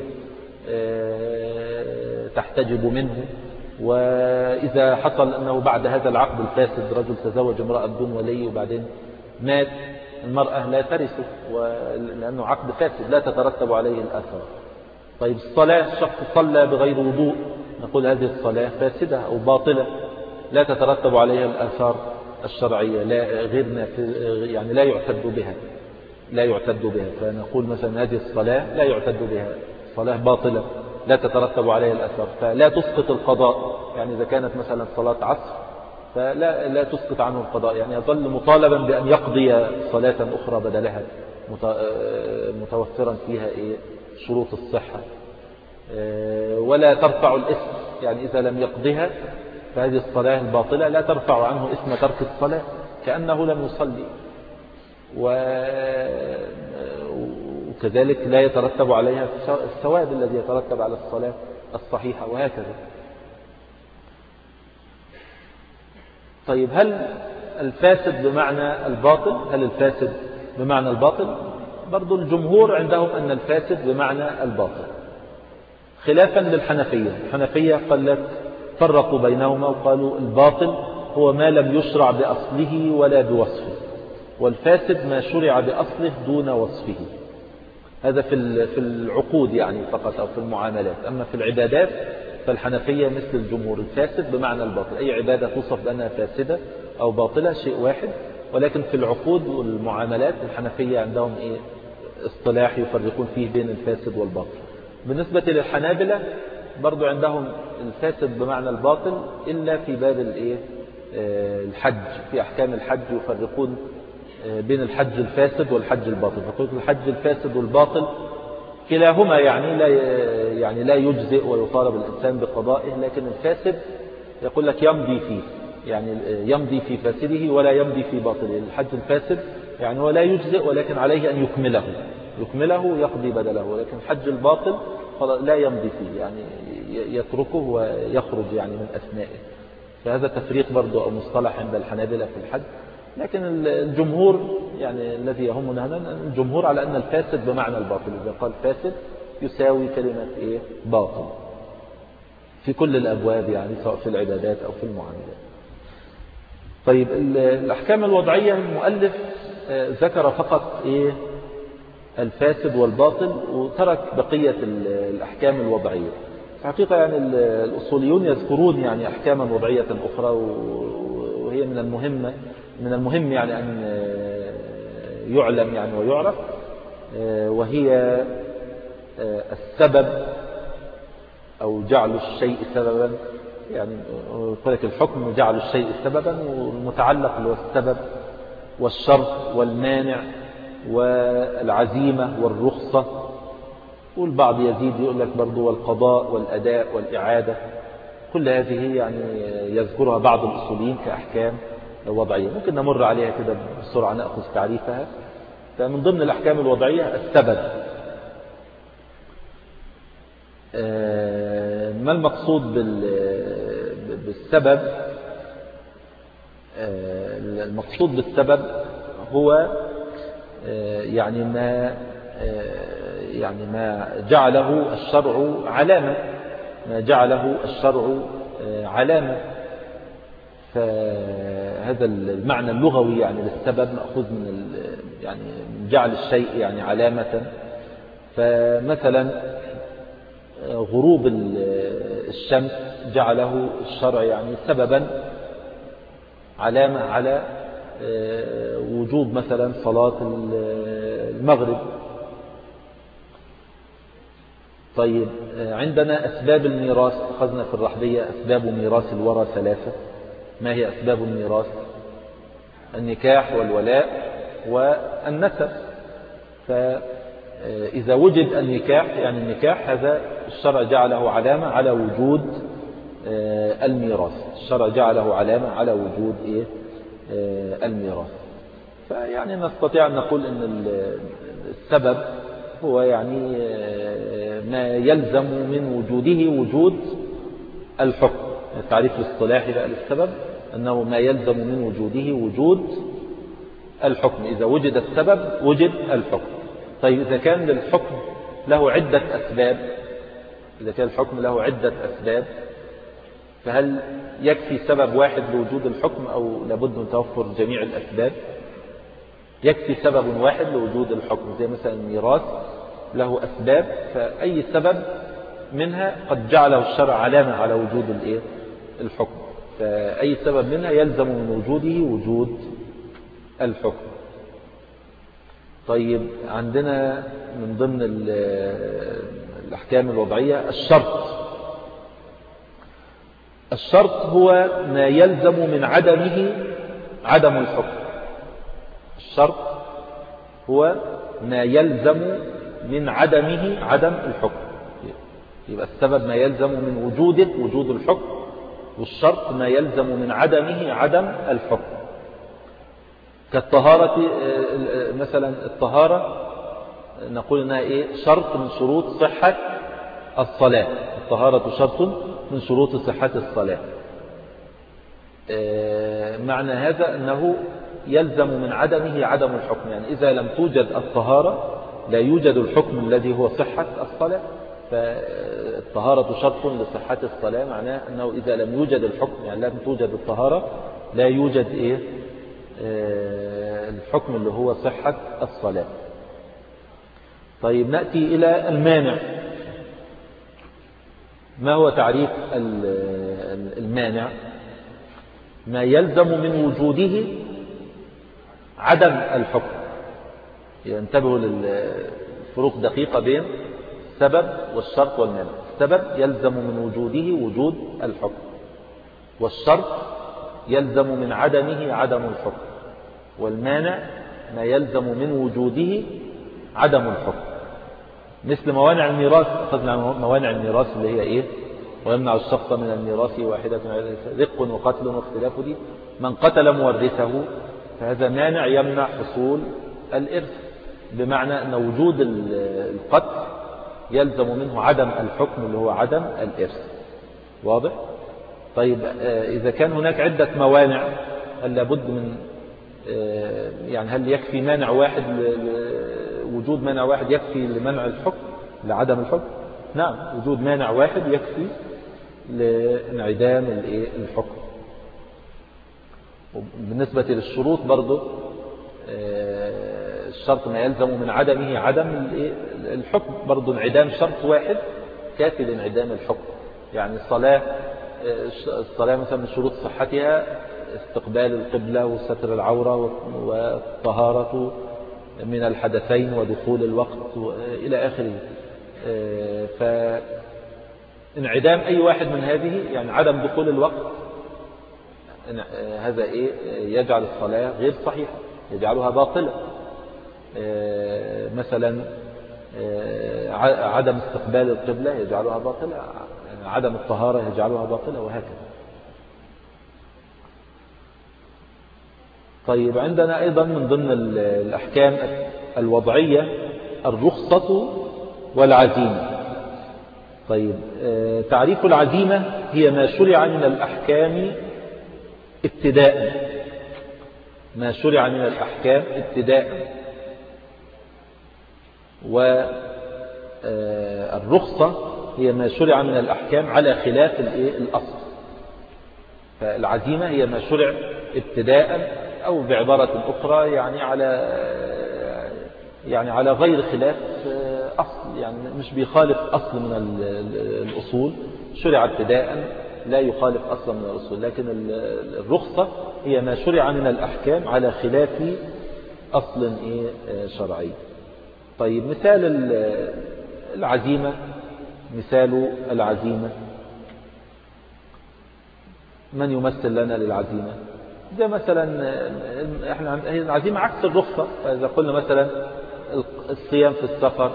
تحتجب منه. وإذا حصل أنه بعد هذا العقد الفاسد رجل تزوج امرأة بدون ولي وبعدين مات، المرأة لا ترثه لأنه عقد فاسد لا تترتب عليه الآثار. طيب الصلاة، الشخص صلى بغير وضوء، نقول هذه الصلاة فاسدة أو باطلة لا تترتب عليها الآثار الشرعية، لا غير يعني لا يعتد بها لا يعتد بها فنقول مثلا هذه الصلاة لا يعتد بها، صلاة باطلة لا تترتب عليها الأثر، فلا تسقط القضاء. يعني إذا كانت مثلا صلاة عصر فلا لا تسقط عنه القضاء، يعني يظل مطالبا بأن يقضي صلاة أخرى بدلها متوفرا فيها إيه شروط الصحة، ولا ترفع الإثم. يعني إذا لم يقضيها فهذه الصلاة الباطلة لا ترفع عنه إثم ترك الصلاة كأنه لم يصلي. وكذلك لا يترتب عليها الثواب الذي يترتب على الصلاة الصحيحة، وهكذا. طيب هل الفاسد بمعنى الباطل؟ هل الفاسد بمعنى الباطل؟ برضو الجمهور عندهم أن الفاسد بمعنى الباطل، خلافا للحنفية. الحنفية قال لك فرقوا بينهما وقالوا الباطل هو ما لم يشرع بأصله ولا بوصفه، والفاسد ما شرع بأصله دون وصفه. هذا في في العقود يعني فقط أو في المعاملات. أما في العبادات فالحنفية مثل الجمهور، الفاسد بمعنى الباطل، أي عبادة توصف بأنها فاسدة أو باطلة شيء واحد. ولكن في العقود والمعاملات الحنفية عندهم إيه اصطلاح يفرقون فيه بين الفاسد والباطل. بالنسبة للحنابلة برضو عندهم الفاسد بمعنى الباطل إلا في باب الإيه الحج، في أحكام الحج يفرقون بين الحج الفاسد والحج الباطل. فقلت الحج الفاسد والباطل كلاهما يعني لا يعني لا يجزئ ويطالب الإنسان بقضائه، لكن الفاسد يقول لك يمضي فيه، يعني يمضي في فاسده ولا يمضي في باطله. الحج الفاسد يعني ولا يجزئ ولكن عليه أن يكمله يكمله يقضي بدله، ولكن الحج الباطل لا يمضي فيه، يعني يتركه ويخرج يعني من أثنائه. فهذا تفريق برضو أو مصطلح عند الحنابلة في الحج. لكن الجمهور يعني الذي يهمنا هنا الجمهور على أن الفاسد بمعنى الباطل، إذا قال فاسد يساوي كلمة إيه باطل في كل الأبواب، يعني سواء في العبادات أو في المعاملات. طيب الأحكام الوضعية المؤلف ذكر فقط إيه الفاسد والباطل وترك بقية الأحكام الوضعية. حقيقة يعني الأصوليون يذكرون يعني أحكاما وضعية أخرى، وهي من المهم من المهم يعني أن يعلم يعني ويعرف، وهي السبب أو جعل الشيء سببا. يعني يقول لك الحكم جعل الشيء سببا، والمتعلق اللي هو السبب والشرط والمانع والعزيمة والرخصة. والبعض يزيد يقول لك برضو والقضاء والأداء والإعادة. كل هذه يعني يذكرها بعض الأصوليين كأحكام وضعية، ممكن نمر عليها كده بسرعة نأخذ تعريفها. فمن ضمن الأحكام الوضعية السبب. ما المقصود بالسبب؟ المقصود بالسبب هو يعني ما يعني ما جعله الشرع علامة، ما جعله الشرع علامة. فهذا المعنى اللغوي يعني للسبب مأخوذ من يعني جعل الشيء يعني علامة. فمثلا غروب الشمس جعله الشرع يعني سببا علامة على وجوب مثلا صلاة المغرب. طيب عندنا أسباب الميراث، أخذنا في الرحبية أسباب ميراث الورى ثلاثة. ما هي أسباب الميراث؟ النكاح والولاء والنسب. فإذا وجد النكاح يعني النكاح هذا الشرع جعله علامة على وجود الميراث. الشرع جعله علامة على وجود إيه؟ الميراث. فيعني نستطيع أن نقول أن السبب هو يعني ما يلزم من وجوده وجود الحكم. التعريف الاصطلاحي بقى للسبب أنه ما يلزم من وجوده وجود الحكم. إذا وجد السبب وجد الحكم. طيب إذا كان للحكم له عدة أسباب، إذا كان الحكم له عدة أسباب، فهل يكفي سبب واحد لوجود الحكم أو لابد من توفر جميع الأسباب؟ يكفي سبب واحد لوجود الحكم، زي مثلا الميراث له أسباب، فأي سبب منها قد جعله الشرع علامة على وجود الإيه؟ الحكم. فأي سبب منها يلزم من وجوده وجود الحكم. طيب عندنا من ضمن الأحكام الوضعية الشرط. الشرط هو ما يلزم من عدمه عدم الحكم. الشرط هو ما يلزم من عدمه عدم الحكم. يبقى السبب ما يلزم من وجوده وجود الحكم، والشرط ما يلزم من عدمه عدم الحكم. كالطهارة مثلا، الطهارة نقول انها ايه؟ شرط من شروط صحة الصلاة. الطهارة شرط من شروط صحة الصلاة. معنى هذا أنه يلزم من عدمه عدم الحكم. يعني إذا لم توجد الطهارة لا يوجد الحكم الذي هو صحة الصلاة. فالطهارة شرط لصحة الصلاة، معناه أنه إذا لم يوجد الحكم يعني لم توجد الطهارة لا يوجد إيه؟ الحكم اللي هو صحة الصلاة. طيب نأتي إلى المانع. ما هو تعريف المانع؟ ما يلزم من وجوده عدم الحكم. ينتبهوا للفروق دقيقة بين السبب والشرط والمانع. السبب يلزم من وجوده وجود الحكم، والشرط يلزم من عدمه عدم الحكم، والمانع ما يلزم من وجوده عدم الحكم. مثل موانع الميراث، أخذنا موانع الميراث اللي هي إيه؟ ويمنع الشخص من الميراث واحدة رق وقتل واختلاف دي. من قتل مورثه فهذا مانع يمنع حصول الإرث، بمعنى أن وجود القتل يلزم منه عدم الحكم اللي هو عدم الإرث. واضح؟ طيب إذا كان هناك عدة موانع، هل لابد من يعني هل يكفي مانع واحد؟ وجود مانع واحد يكفي لمنع الحكم لعدم الحكم؟ نعم، وجود مانع واحد يكفي لانعدام الحكم. بالنسبة للشروط برضو الشرط ما يلزم من عدمه عدم الحكم، برضو انعدام شرط واحد كافي لانعدام الحكم. يعني الصلاة الصلاة مثلا من شروط صحتها استقبال القبلة وستر العورة والطهارة من الحدثين ودخول الوقت إلى آخره. فانعدام أي واحد من هذه يعني عدم دخول الوقت هذا إيه يجعل الصلاة غير صحيحة، يجعلها باطلة. مثلا عدم استقبال القبلة يجعلها باطلة، عدم الطهارة يجعلها باطلة، وهكذا. طيب عندنا أيضا من ضمن الأحكام الوضعية الرخصة والعزيمة. طيب تعريف العزيمة هي ما شرع من الأحكام ابتداء، ما شرع من الأحكام ابتداء. والرخصة هي ما شرع من الأحكام على خلاف الأصل. فالعزيمة هي ما شرع ابتداء، أو بعبارة أخرى يعني على يعني على غير خلاف أصل، يعني مش بيخالف أصل من الأصول، شرع ابتداء لا يخالف أصلا من الأصول. لكن الرخصة هي ما شرع من الأحكام على خلاف أصل شرعي. طيب مثال العزيمة، مثال العزيمة من يمثل لنا للعزيمة؟ ده مثلا احنا العزيمة عكس الرخصة. فإذا قلنا مثلا الصيام في السفر،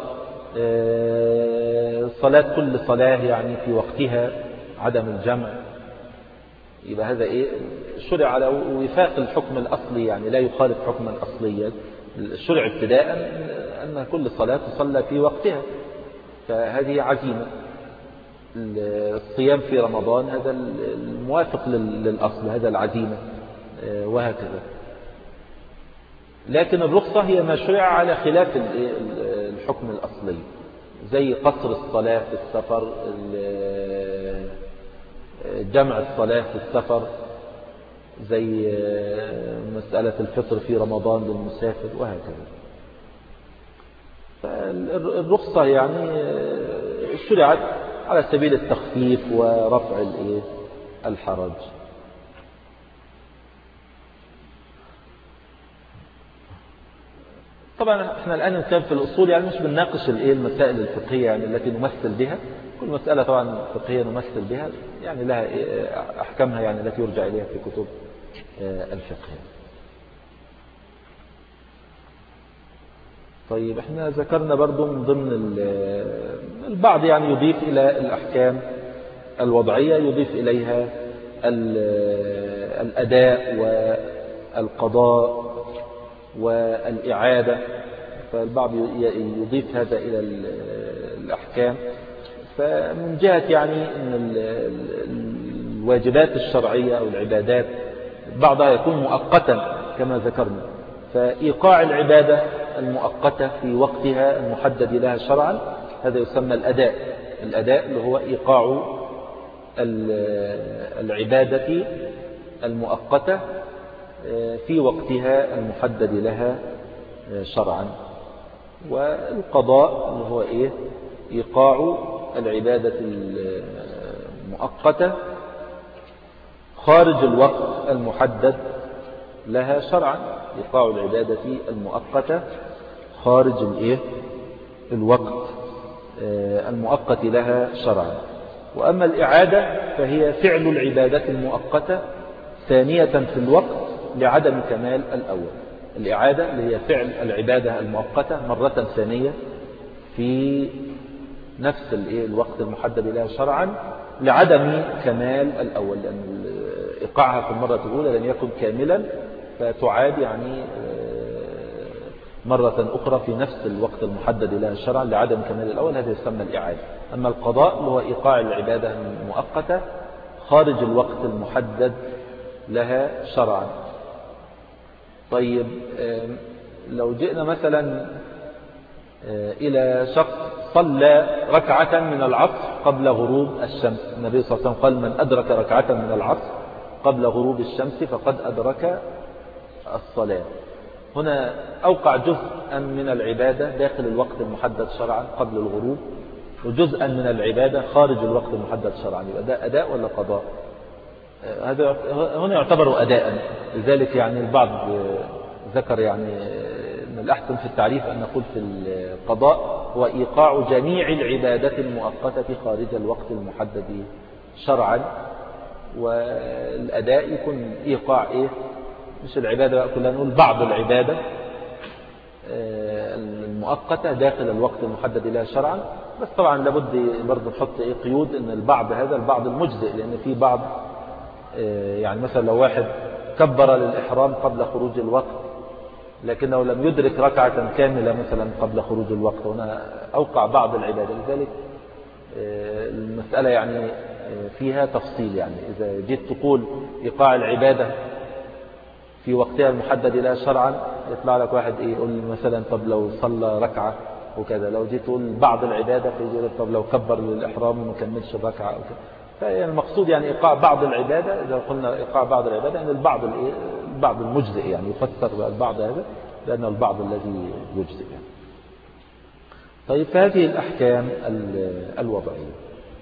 صلاة كل صلاة يعني في وقتها، عدم الجمع، يبقى هذا ايه شرع على وفاق الحكم الأصلي، يعني لا يخالف حكما أصليا. الشرع ابتداء أن كل صلاة تصلى في وقتها، فهذه عزيمة. الصيام في رمضان هذا الموافق للأصل، هذا العزيمة، وهكذا. لكن الرخصة هي ما شرع على خلاف الحكم الأصلي، زي قصر الصلاة في السفر، جمع الصلاة في السفر، زي مسألة الفطر في رمضان للمسافر، وهكذا. الرخصة يعني شرعت على سبيل التخفيف ورفع الحرج. طبعا احنا الآن نتكلم في الأصول، يعني مش بنناقش المسائل الفقهية يعني التي نمثل بها. كل مسألة طبعا فقهية نمثل بها يعني لها أحكامها يعني التي يرجع إليها في كتب الفقه. طيب احنا ذكرنا برضو من ضمن البعض يعني يضيف إلى الأحكام الوضعية، يضيف إليها الأداء والقضاء والإعادة. فالبعض يضيف هذا إلى الأحكام. فمن جهة يعني أن الواجبات الشرعية أو العبادات بعضها يكون مؤقتا كما ذكرنا، فإيقاع العبادة المؤقتة في وقتها المحدد لها شرعا هذا يسمى الأداء. الأداء اللي هو إيقاع العبادة المؤقتة في وقتها المحدد لها شرعا. والقضاء اللي هو إيه؟ إيقاع العبادة المؤقتة خارج الوقت المحدد لها شرعا، إيقاع العبادة المؤقتة خارج الإيه؟ الوقت المؤقت لها شرعا. وأما الإعادة فهي فعل العبادة المؤقتة ثانية في الوقت لعدم كمال الأول. الإعادة اللي هي فعل العبادة المؤقتة مرة ثانية في نفس الوقت المحدد لها شرعا لعدم كمال الأول، لأن إيقاعها في المرة الأولى لم يكن كاملا، فتعاد يعني مرة أخرى في نفس الوقت المحدد لها شرعا لعدم كمال الأول، هذا يسمى الإعادة. أما القضاء هو إيقاع العبادة المؤقتة خارج الوقت المحدد لها شرعا. طيب لو جئنا مثلا إلى شخص صلى ركعة من العصر قبل غروب الشمس، النبي صلى الله عليه وسلم قال من أدرك ركعة من العصر قبل غروب الشمس فقد أدرك الصلاة. هنا أوقع جزءا من العبادة داخل الوقت المحدد شرعا قبل الغروب، وجزءا من العبادة خارج الوقت المحدد شرعا، يبقى ده أداء ولا قضاء؟ هذا هنا يعتبر أداء. لذلك يعني البعض ذكر يعني أن الأحسن في التعريف أن نقول في القضاء هو إيقاع جميع العبادات المؤقتة خارج الوقت المحدد شرعا، والأداء يكون إيقاع إيه؟ مش العبادة بقى كلها، نقول بعض العبادة المؤقتة داخل الوقت المحدد لها شرعا. بس طبعا لابد برضه نحط إيه قيود، أن البعض هذا البعض المجزئ، لأن في بعض يعني مثلا لو واحد كبر للإحرام قبل خروج الوقت لكنه لم يدرك ركعة كاملة مثلا قبل خروج الوقت، هنا أوقع بعض العبادة. لذلك المسألة يعني فيها تفصيل، يعني إذا جيت تقول إيقاع العبادة في وقتها المحدد لها شرعا يطلع لك واحد إيه يقول مثلا طب لو صلى ركعة وكذا، لو جيت تقول بعض العبادة فيقول طب لو كبر للإحرام وما كملش الركعة وكذا. فالمقصود يعني إيقاع بعض العبادة، إذا قلنا إيقاع بعض العبادة يعني البعض البعض المجزئ، يعني يفسر البعض هذا لأنه البعض الذي يجزئ يعني. طيب فهذه الأحكام الوضعية.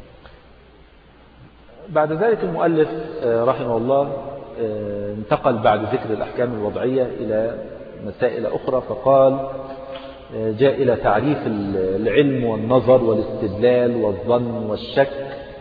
بعد ذلك المؤلف رحمه الله انتقل بعد ذكر الأحكام الوضعية إلى مسائل أخرى، فقال جاء إلى تعريف العلم والنظر والاستدلال والظن والشك،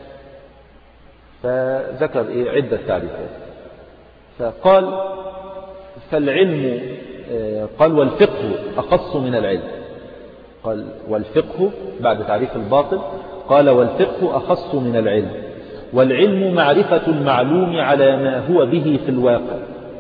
فذكر إيه عدة تعريفات. فقال فالعلم، قال والفقه أخص من العلم. قال والفقه بعد تعريف الباطل قال والفقه أخص من العلم، والعلم معرفة المعلوم على ما هو به في الواقع،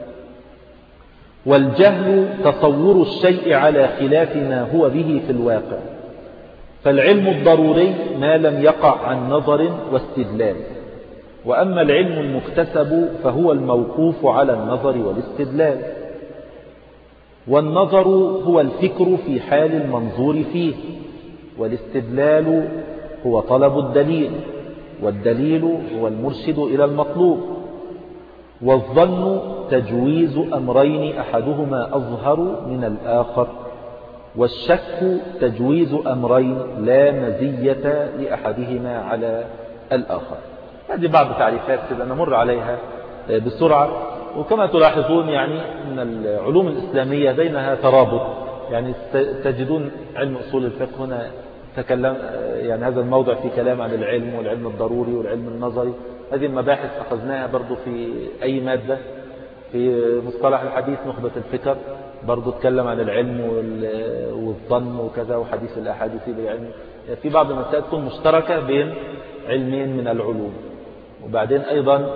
والجهل تصور الشيء على خلاف ما هو به في الواقع. فالعلم الضروري ما لم يقع عن نظر واستدلال، وأما العلم المكتسب فهو الموقوف على النظر والاستدلال. والنظر هو الفكر في حال المنظور فيه، والاستدلال هو طلب الدليل، والدليل هو المرشد إلى المطلوب. والظن تجويز أمرين أحدهما أظهر من الآخر، والشك تجويز أمرين لا مزية لأحدهما على الآخر. هذه بعض تعريفات كده نمر عليها بسرعة. وكما تلاحظون يعني أن العلوم الإسلامية بينها ترابط، يعني تجدون علم أصول الفقه هنا تكلم، يعني هذا الموضع في كلام عن العلم والعلم الضروري والعلم النظري. هذه المباحث أخذناها برضو في أي مادة. في مصطلح الحديث نخبة الفكر برضو تكلم عن العلم والظن وكذا، وحديث الأحاديث بالعلم. في بعض المسائل تكون مشتركة بين علمين من العلوم. وبعدين أيضا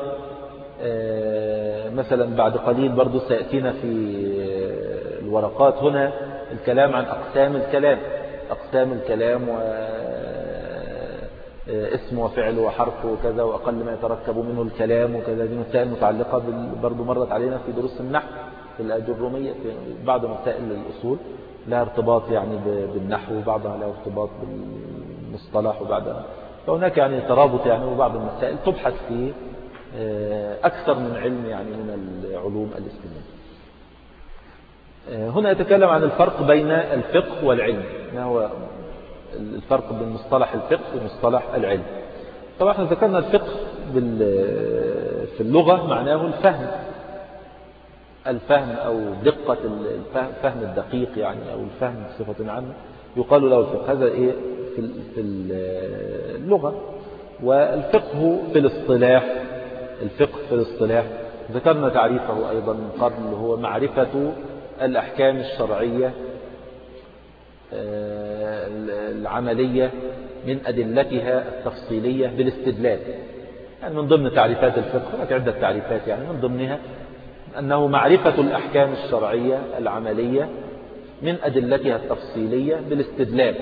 مثلا بعد قليل برضو سيأتينا في الورقات هنا الكلام عن أقسام الكلام، أقسام الكلام واسم وفعل وحرف وكذا، وأقل ما يتركب منه الكلام وكذا. دي مسائل متعلقة برضو مرت علينا في دروس النحو في الأجرومية، في بعض مسائل الأصول لها ارتباط يعني بالنحو، وبعضها لها ارتباط بالمصطلح، وبعضها فهناك يعني ترابط يعني. وبعض المسائل تبحث في أكثر من علم يعني من العلوم الإسلامية. هنا يتكلم عن الفرق بين الفقه والعلم، ما هو الفرق بين مصطلح الفقه ومصطلح العلم. طبعا احنا ذكرنا الفقه في اللغة معناه الفهم، الفهم أو دقة الفهم الدقيق يعني، أو الفهم بصفة عامة يقال له الفقه. هذا إيه في اللغة. والفقه في الاصطلاح، الفقه في الاصطلاح ذكرنا تعريفه أيضا من قبل، هو معرفة الأحكام الشرعية العملية من أدلتها التفصيلية بالاستدلال. يعني من ضمن تعريفات الفقه هناك عدة تعريفات، يعني من ضمنها أنه معرفة الأحكام الشرعية العملية من أدلتها التفصيلية بالاستدلال.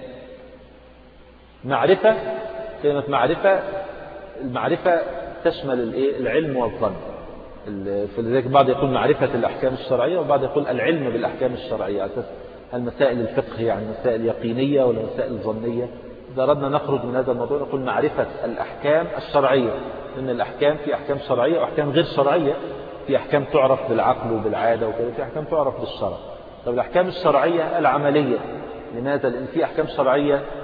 معرفة، كلمة معرفة، المعرفة تشمل العلم والظن. فلذلك بعض يقول معرفة الأحكام الشرعية، وبعض يقول العلم بالأحكام الشرعية، على أساس المسائل الفقه يعني مسائل يقينية ولا مسائل ظنية. إذا أردنا نخرج من هذا الموضوع نقول معرفة الأحكام الشرعية، لأن الأحكام في أحكام شرعية وأحكام غير شرعية. في أحكام تعرف بالعقل وبالعادة وكذا، في أحكام تعرف بالشرع. طب الأحكام الشرعية العملية، لماذا؟ لأن في أحكام شرعية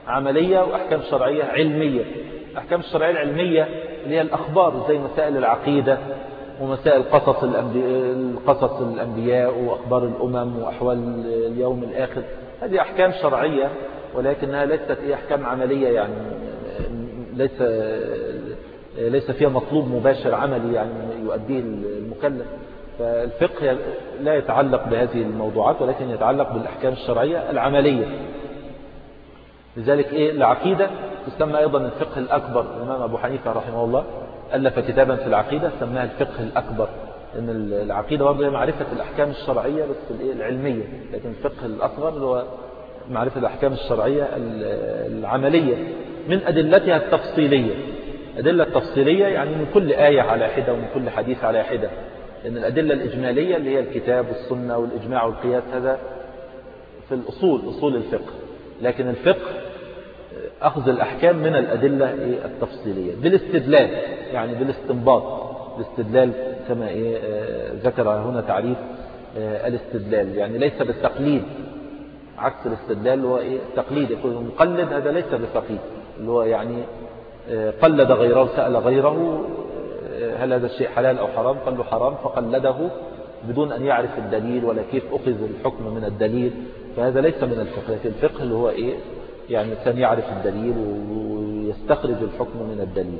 عملية وأحكام شرعية علمية. الأحكام الشرعية العلمية اللي هي الأخبار زي مسائل العقيدة ومسائل قصص الأنبياء, قصص الأنبياء وأخبار الأمم وأحوال اليوم الآخر. هذه أحكام شرعية ولكنها ليست أحكام عملية، يعني ليس ليس فيها مطلوب مباشر عملي يعني يؤديه المكلف. فالفقه لا يتعلق بهذه الموضوعات ولكن يتعلق بالأحكام الشرعية العملية. لذلك إيه العقيدة تسمى أيضا الفقه الأكبر. الإمام أبو حنيفة رحمه الله ألف كتابا في العقيدة سماها الفقه الأكبر، إن العقيدة برضه هي معرفة الأحكام الشرعية بس العلمية، لكن الفقه الأصغر هو معرفة الأحكام الشرعية العملية من أدلتها التفصيلية. أدلة التفصيلية يعني من كل آية على حدة ومن كل حديث على حدة، لأن الأدلة الإجمالية اللي هي الكتاب والسنة والإجماع والقياس هذا في الأصول، أصول الفقه. لكن الفقه أخذ الأحكام من الأدلة التفصيلية بالاستدلال، يعني بالاستنباط. الاستدلال كما ذكر هنا تعريف الاستدلال، يعني ليس بالتقليد، عكس الاستدلال اللي هو التقليد، يقول المقلد هذا ليس بفقيه، اللي هو يعني قلد غيره، سأل غيره هل هذا الشيء حلال أو حرام، قال له حرام فقلده بدون أن يعرف الدليل ولا كيف أخذ الحكم من الدليل. فهذا ليس من الفقه. لكن الفقه اللي هو إيه يعني كان يعرف الدليل ويستخرج الحكم من الدليل.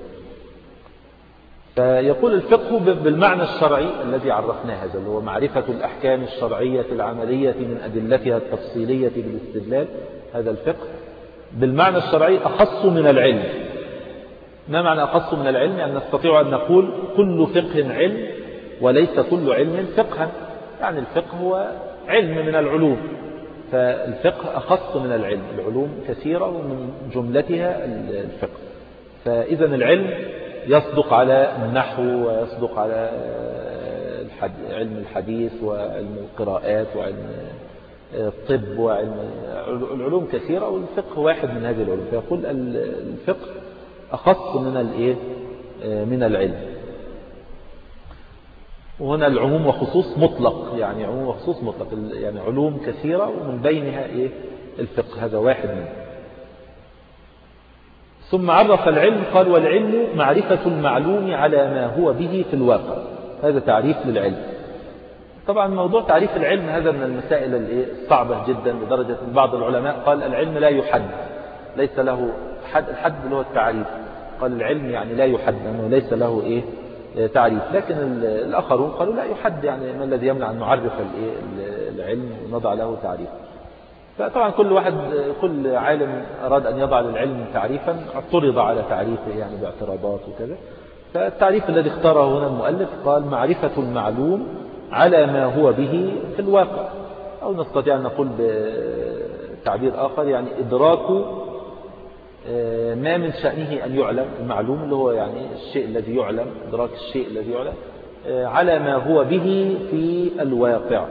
فيقول الفقه بالمعنى الشرعي الذي عرفناه هذا، اللي هو معرفة الأحكام الشرعية العملية من أدلتها التفصيلية بالاستدلال. هذا الفقه بالمعنى الشرعي أخص من العلم. ما معنى أخص من العلم؟ يعني نستطيع أن نقول كل فقه علم وليس كل علم فقها. يعني الفقه هو علم من العلوم، فالفقه أخص من العلم. العلوم كثيرة ومن جملتها الفقه. فإذا العلم يصدق على النحو ويصدق على علم الحديث وعلم القراءات وعلم الطب وعلم العلوم كثيرة، والفقه واحد من هذه العلوم. فيقول الفقه أخص من الإيه من العلم. وهنا العموم وخصوص مطلق، يعني عموم وخصوص مطلق، يعني علوم كثيرة ومن بينها إيه الفقه، هذا واحد منه. ثم عرف العلم قال والعلم معرفة المعلوم على ما هو به في الواقع. هذا تعريف للعلم. طبعا موضوع تعريف العلم هذا من المسائل الصعبة جدا، لدرجة أن بعض العلماء قال العلم لا يحد، ليس له حد. الحد اللي هو التعريف، قال العلم يعني لا يحد لأنه ليس له إيه تعريف. لكن الآخرون قالوا لا يحد، يعني ما الذي يمنع أن نعرف العلم ونضع له تعريف. فطبعا كل واحد كل عالم أراد أن يضع للعلم تعريفا اعترض على تعريفه يعني باعتراضات وكذا. فالتعريف الذي اختاره هنا المؤلف قال معرفة المعلوم على ما هو به في الواقع، أو نستطيع أن نقول بتعبير آخر يعني إدراك ما من شأنه أن يعلم. المعلوم اللي هو يعني الشيء الذي يعلم، إدراك الشيء الذي يعلم على ما هو به في الواقع.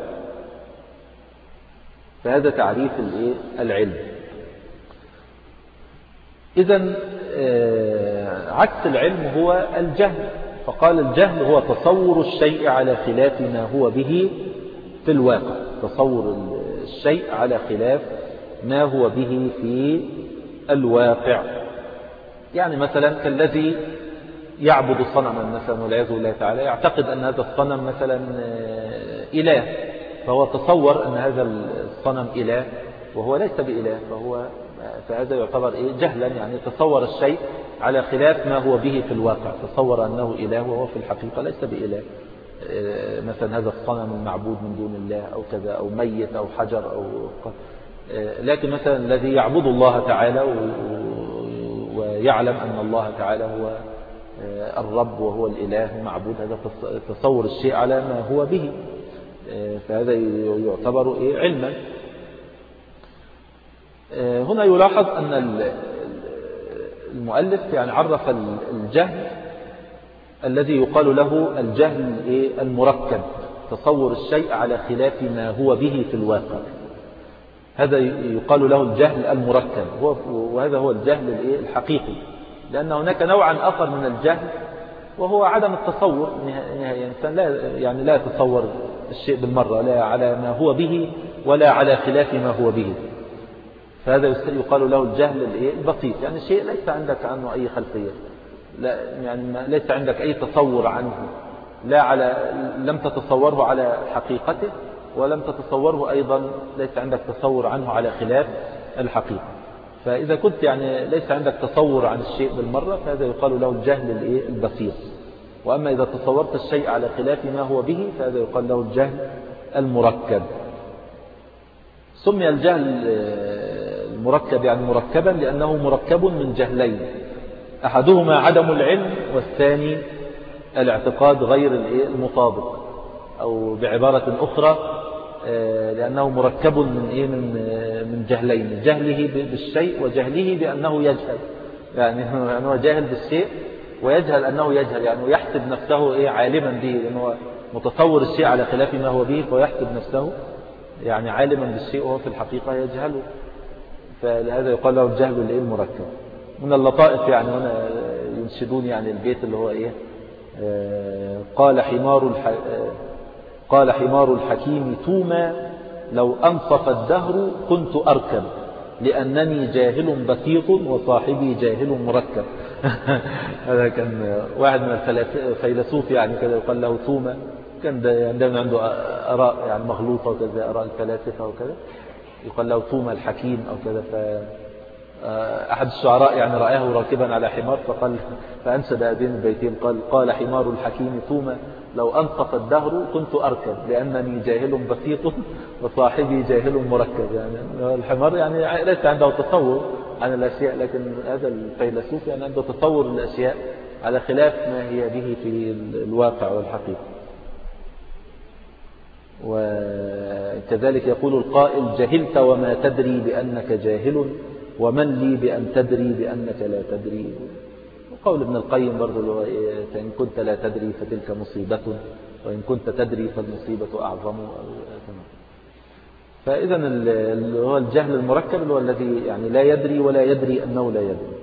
فهذا تعريف العلم. إذن عكس العلم هو الجهل. فقال الجهل هو تصور الشيء على خلاف ما هو به في الواقع. تصور الشيء على خلاف ما هو به في الواقع. يعني مثلا كالذي يعبد صنما مثلا والعياذ بالله تعالى، يعتقد أن هذا الصنم مثلا إله، فهو تصور أن هذا الصنم إله وهو ليس بإله، فهو فهذا يعتبر إيه جهلا. يعني تصور الشيء على خلاف ما هو به في الواقع، تصور أنه إله وهو في الحقيقة ليس بإله. مثلا هذا الصنم المعبود من دون الله أو كذا، أو ميت أو حجر أو لكن مثلا الذي يعبد الله تعالى ويعلم أن الله تعالى هو الرب وهو الإله المعبود، هذا تصور الشيء على ما هو به، فهذا يعتبر إيه علما. هنا يلاحظ أن المؤلف يعني عرف الجهل الذي يقال له الجهل المركب، تصور الشيء على خلاف ما هو به في الواقع، هذا يقال له الجهل المركب، وهذا هو الجهل الحقيقي. لأن هناك نوعا آخر من الجهل وهو عدم التصور نهائيا. الإنسان لا يعني لا يتصور الشيء بالمرة، لا على ما هو به ولا على خلاف ما هو به. فهذا يقال له الجهل البسيط، يعني شيء ليس عندك عنه أي خلفية، لا يعني ليس عندك أي تصور عنه، لا على لم تتصوره على حقيقته، ولم تتصوره أيضا ليس عندك تصور عنه على خلاف الحقيقة. فإذا كنت يعني ليس عندك تصور عن الشيء بالمرة فهذا يقال له الجهل البسيط. وأما إذا تصورت الشيء على خلاف ما هو به فهذا يقال له الجهل المركب. سمي الجهل المركب يعني مركبا لأنه مركب من جهلين، أحدهما عدم العلم والثاني الاعتقاد غير المطابق، أو بعبارة أخرى لأنه مركب من إيه من من جهلين، جهله بالشيء وجهله بأنه يجهل، يعني هو جاهل بالشيء ويجهل أنه يجهل، يعني يحسب نفسه إيه عالما به، لأنه متصور الشيء على خلاف ما هو به فيحسب نفسه يعني عالما بالشيء وهو في الحقيقة يجهله. فلهذا يقال له الجهل الإيه المركب. من اللطائف يعني هنا ينشدون يعني البيت اللي هو إيه آه قال حمار الح... آه قال حمار الحكيم توما لو أنصف الدهر كنت أركب لأنني جاهل بسيط وصاحبي جاهل مركب. هذا كان واحد من الفيلسوف يعني كذا يقال له توما، كان دائما عنده آراء يعني مغلوطة وكذا، آراء الفلاسفة وكذا، يقال له توما الحكيم أو كذا. فأحد الشعراء يعني رآه راكبا على حمار فقال فأنشد هذين البيتين قال قال حمار الحكيم توما لو أنصف الدهر كنت أركب لأنني جاهل بسيط وصاحبي جاهل مركب. يعني الحمار يعني ليس عنده تصور عن الأشياء، لكن هذا الفيلسوف يعني عنده تصور الأشياء على خلاف ما هي به في الواقع والحقيقة. وكذلك يقول القائل جهلت وما تدري بأنك جاهل ومن لي بأن تدري بأنك لا تدري. وقول ابن القيم برضو فإن كنت لا تدري فتلك مصيبة وإن كنت تدري فالمصيبة أعظم. فإذا هو الجهل المركب هو الذي يعني لا يدري ولا يدري أنه لا يدري.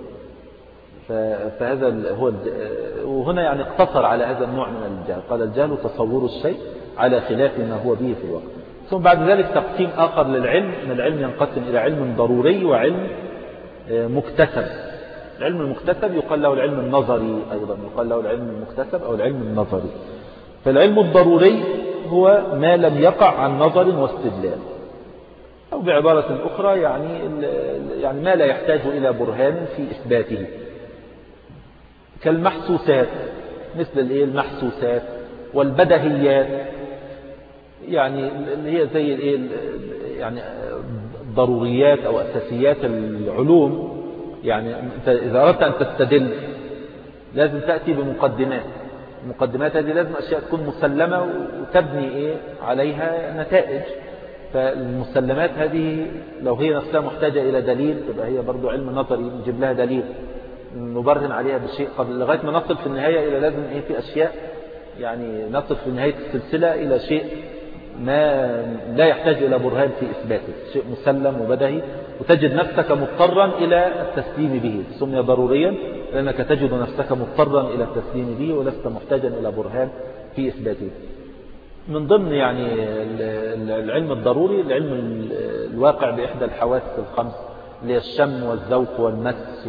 فهذا هو وهنا يعني اقتصر على هذا النوع من الجهل، قال الجهل تصور الشيء على خلاف ما هو به في الوقت. ثم بعد ذلك تقسيم آخر للعلم، أن العلم ينقسم إلى علم ضروري وعلم مكتسب. العلم المكتسب يقال له العلم النظري، أيضا يقال له العلم المكتسب أو العلم النظري. فالعلم الضروري هو ما لم يقع عن نظر واستدلال، أو بعبارة أخرى يعني يعني ما لا يحتاج إلى برهان في إثباته، كالمحسوسات مثل الإيه المحسوسات والبدهيات، يعني اللي هي زي الإيه يعني ضروريات أو أساسيات العلوم. يعني إذا أردت أن تستدل لازم تأتي بمقدمات، المقدمات هذه لازم أشياء تكون مسلمة وتبني إيه عليها نتائج. فالمسلمات هذه لو هي نفسها محتاجة إلى دليل تبقى هي برضو علم نظري، نجيب لها دليل نبرهن عليها بشيء قبل لغاية ما نصل في النهاية إلى لازم إيه في أشياء يعني نصل في نهاية السلسلة إلى شيء ما لا يحتاج إلى برهان في إثباته، شيء مسلم وبدهي وتجد نفسك مضطرا إلى التسليم به. سمي ضروريا لأنك تجد نفسك مضطرا إلى التسليم به ولست محتاجا إلى برهان في إثباته. من ضمن يعني العلم الضروري العلم الواقع بإحدى الحواس الخمس اللي هي الشم والذوق والمس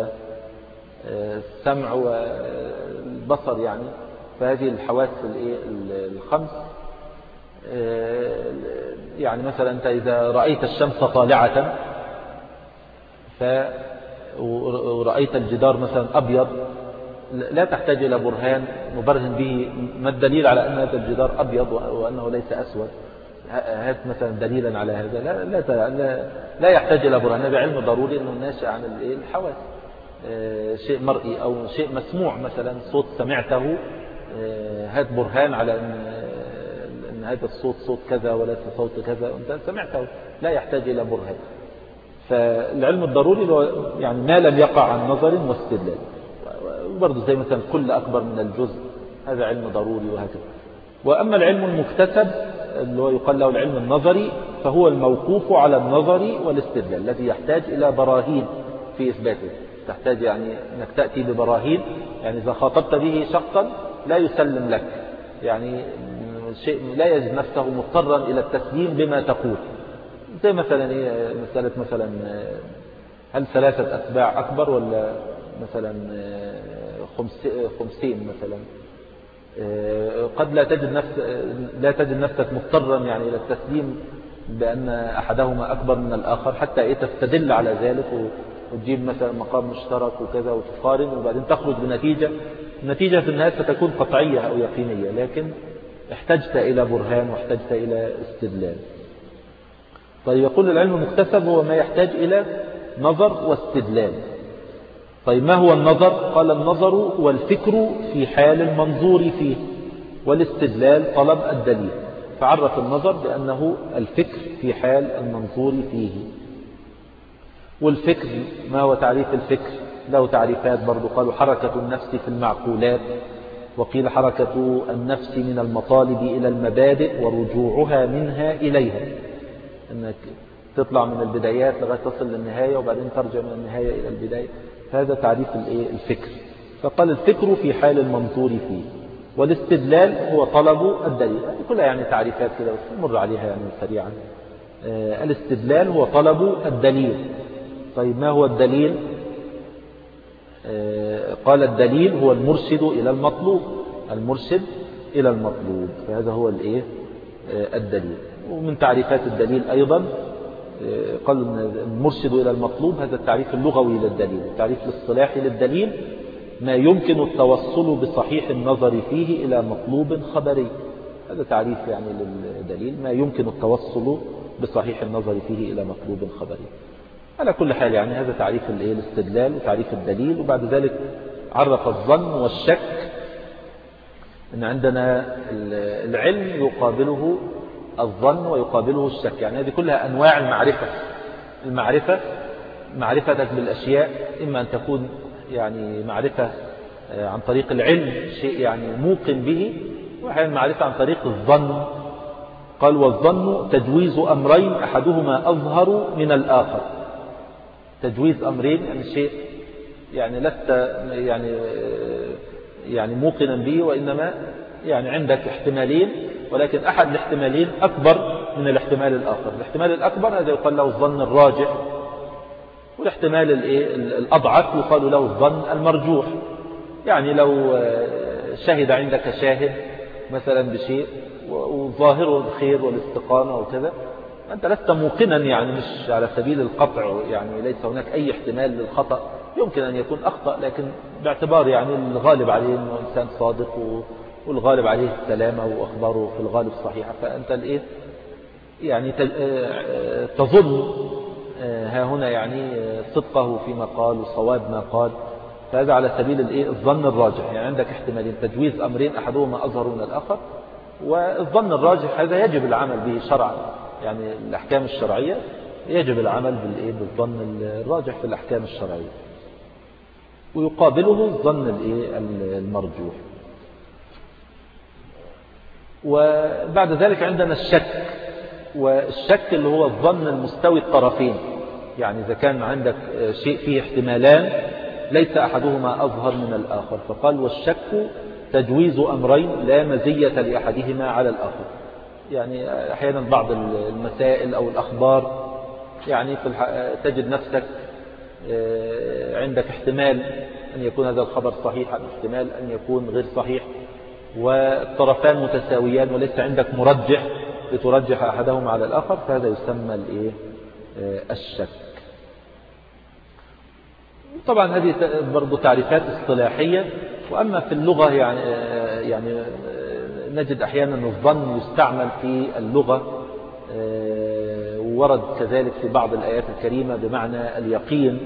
والسمع والبصر. يعني فهذه الحواس الخمس يعني مثلا أنت إذا رأيت الشمس طالعة ورأيت الجدار مثلا أبيض لا تحتاج إلى برهان نبرهن به ما الدليل على أن هذا الجدار أبيض وأنه ليس أسود، هات مثلا دليلا على هذا. لا, لا, لا, لا يحتاج إلى برهان، هذا علم ضروري أنه ناشئ عن الحواس، شيء مرئي أو شيء مسموع، مثلا صوت سمعته هات برهان على أن أن هذا الصوت صوت كذا وليس صوت كذا، أنت سمعته لا يحتاج إلى برهان. فالعلم الضروري يعني ما لم يقع عن نظر واستدلال، وبرضه زي مثلا كل أكبر من الجزء هذا علم ضروري وهكذا. وأما العلم المكتسب اللي هو يقال له العلم النظري فهو الموقوف على النظر والاستدلال الذي يحتاج إلى براهين في إثباته، تحتاج يعني أنك تأتي ببراهين. يعني إذا خاطبت به شخصا لا يسلم لك، يعني شيء لا يجد نفسه مضطرا إلى التسليم بما تقول، زي مثلا إيه مسألة مثلا هل ثلاثة أتباع أكبر ولا مثلا خمسين مثلا. قد لا تجد نفس لا تجد نفسك مضطرا يعني إلى التسليم بأن أحدهما أكبر من الآخر حتى إيه تستدل على ذلك وتجيب مثلا مقام مشترك وكذا وتقارن وبعدين تخرج بنتيجة. النتيجة في النهاية ستكون قطعية أو يقينية، لكن احتجت إلى برهان واحتجت إلى استدلال. طيب يقول العلم المكتسب هو ما يحتاج إلى نظر واستدلال. طيب ما هو النظر؟ قال النظر هو الفكر في حال المنظور فيه، والاستدلال طلب الدليل. فعرف النظر بأنه الفكر في حال المنظور فيه. والفكر ما هو تعريف الفكر؟ له تعريفات برضو، قالوا حركة النفس في المعقولات، وقيل حركة النفس من المطالب إلى المبادئ ورجوعها منها إليها، أنك تطلع من البدايات لغاية تصل للنهاية وبعدين ترجع من النهاية إلى البداية. هذا تعريف الفكر. فقال الفكر في حال المنظور فيه، والاستدلال هو طلب الدليل. كلها يعني تعريفات كده بس نمر عليها يعني سريعا. آه الاستدلال هو طلب الدليل. طيب ما هو الدليل؟ آه قال الدليل هو المرشد إلى المطلوب، المرشد إلى المطلوب. فهذا هو الايه آه الدليل. ومن تعريفات الدليل أيضا آه قال المرشد إلى المطلوب، هذا التعريف اللغوي للدليل. التعريف الاصطلاحي للدليل ما يمكن التوصل بصحيح النظر فيه إلى مطلوب خبري. هذا تعريف يعني للدليل، ما يمكن التوصل بصحيح النظر فيه إلى مطلوب خبري. على كل حال يعني هذا تعريف الاستدلال وتعريف الدليل. وبعد ذلك عرف الظن والشك، أن عندنا العلم يقابله الظن ويقابله الشك. يعني هذه كلها أنواع المعرفة. المعرفة معرفتك بالأشياء إما أن تكون يعني معرفة عن طريق العلم، شيء يعني موقن به، وأحيانا معرفة عن طريق الظن. قال والظن تجويز أمرين أحدهما أظهر من الآخر. تجويز أمرين يعني شيء يعني لست يعني يعني موقنا به، وإنما يعني عندك احتمالين، ولكن أحد الاحتمالين أكبر من الاحتمال الآخر. الاحتمال الأكبر هذا يقال له الظن الراجح، والاحتمال الأضعف يقال له الظن المرجوح. يعني لو شهد عندك شاهد مثلا بشيء وظاهره الخير والاستقامة وكذا، أنت لست موقنا يعني مش على سبيل القطع، يعني ليس هناك أي احتمال للخطأ. يمكن أن يكون أخطأ، لكن باعتبار يعني الغالب عليه أنه إنسان صادق والغالب عليه السلامة وأخباره في الغالب صحيحة، فأنت الإيه يعني تظن ها هنا يعني صدقه فيما قال وصواب ما قال. فهذا على سبيل الإيه الظن الراجح. يعني عندك احتمالين، تجويز أمرين أحدهما أظهر من الآخر. والظن الراجح هذا يجب العمل به شرعا، يعني الأحكام الشرعية يجب العمل بالإيه بالظن الراجح في الأحكام الشرعية، ويقابله الظن الإيه المرجوح. وبعد ذلك عندنا الشك. والشك اللي هو الظن المستوي الطرفين، يعني إذا كان عندك شيء فيه احتمالان ليس أحدهما أظهر من الآخر. فقال والشك تجويز أمرين لا مزية لأحدهما على الآخر. يعني أحيانا بعض المسائل أو الأخبار يعني في الح... تجد نفسك عندك احتمال أن يكون هذا الخبر صحيحا، احتمال أن يكون غير صحيح، والطرفان متساويان وليس عندك مرجح لترجح أحدهما على الآخر، فهذا يسمى الإيه الشك. طبعا هذه برضو تعريفات اصطلاحية. وأما في اللغة يعني, يعني نجد أحيانا الظن يستعمل في اللغة، وورد كذلك في بعض الآيات الكريمة بمعنى اليقين،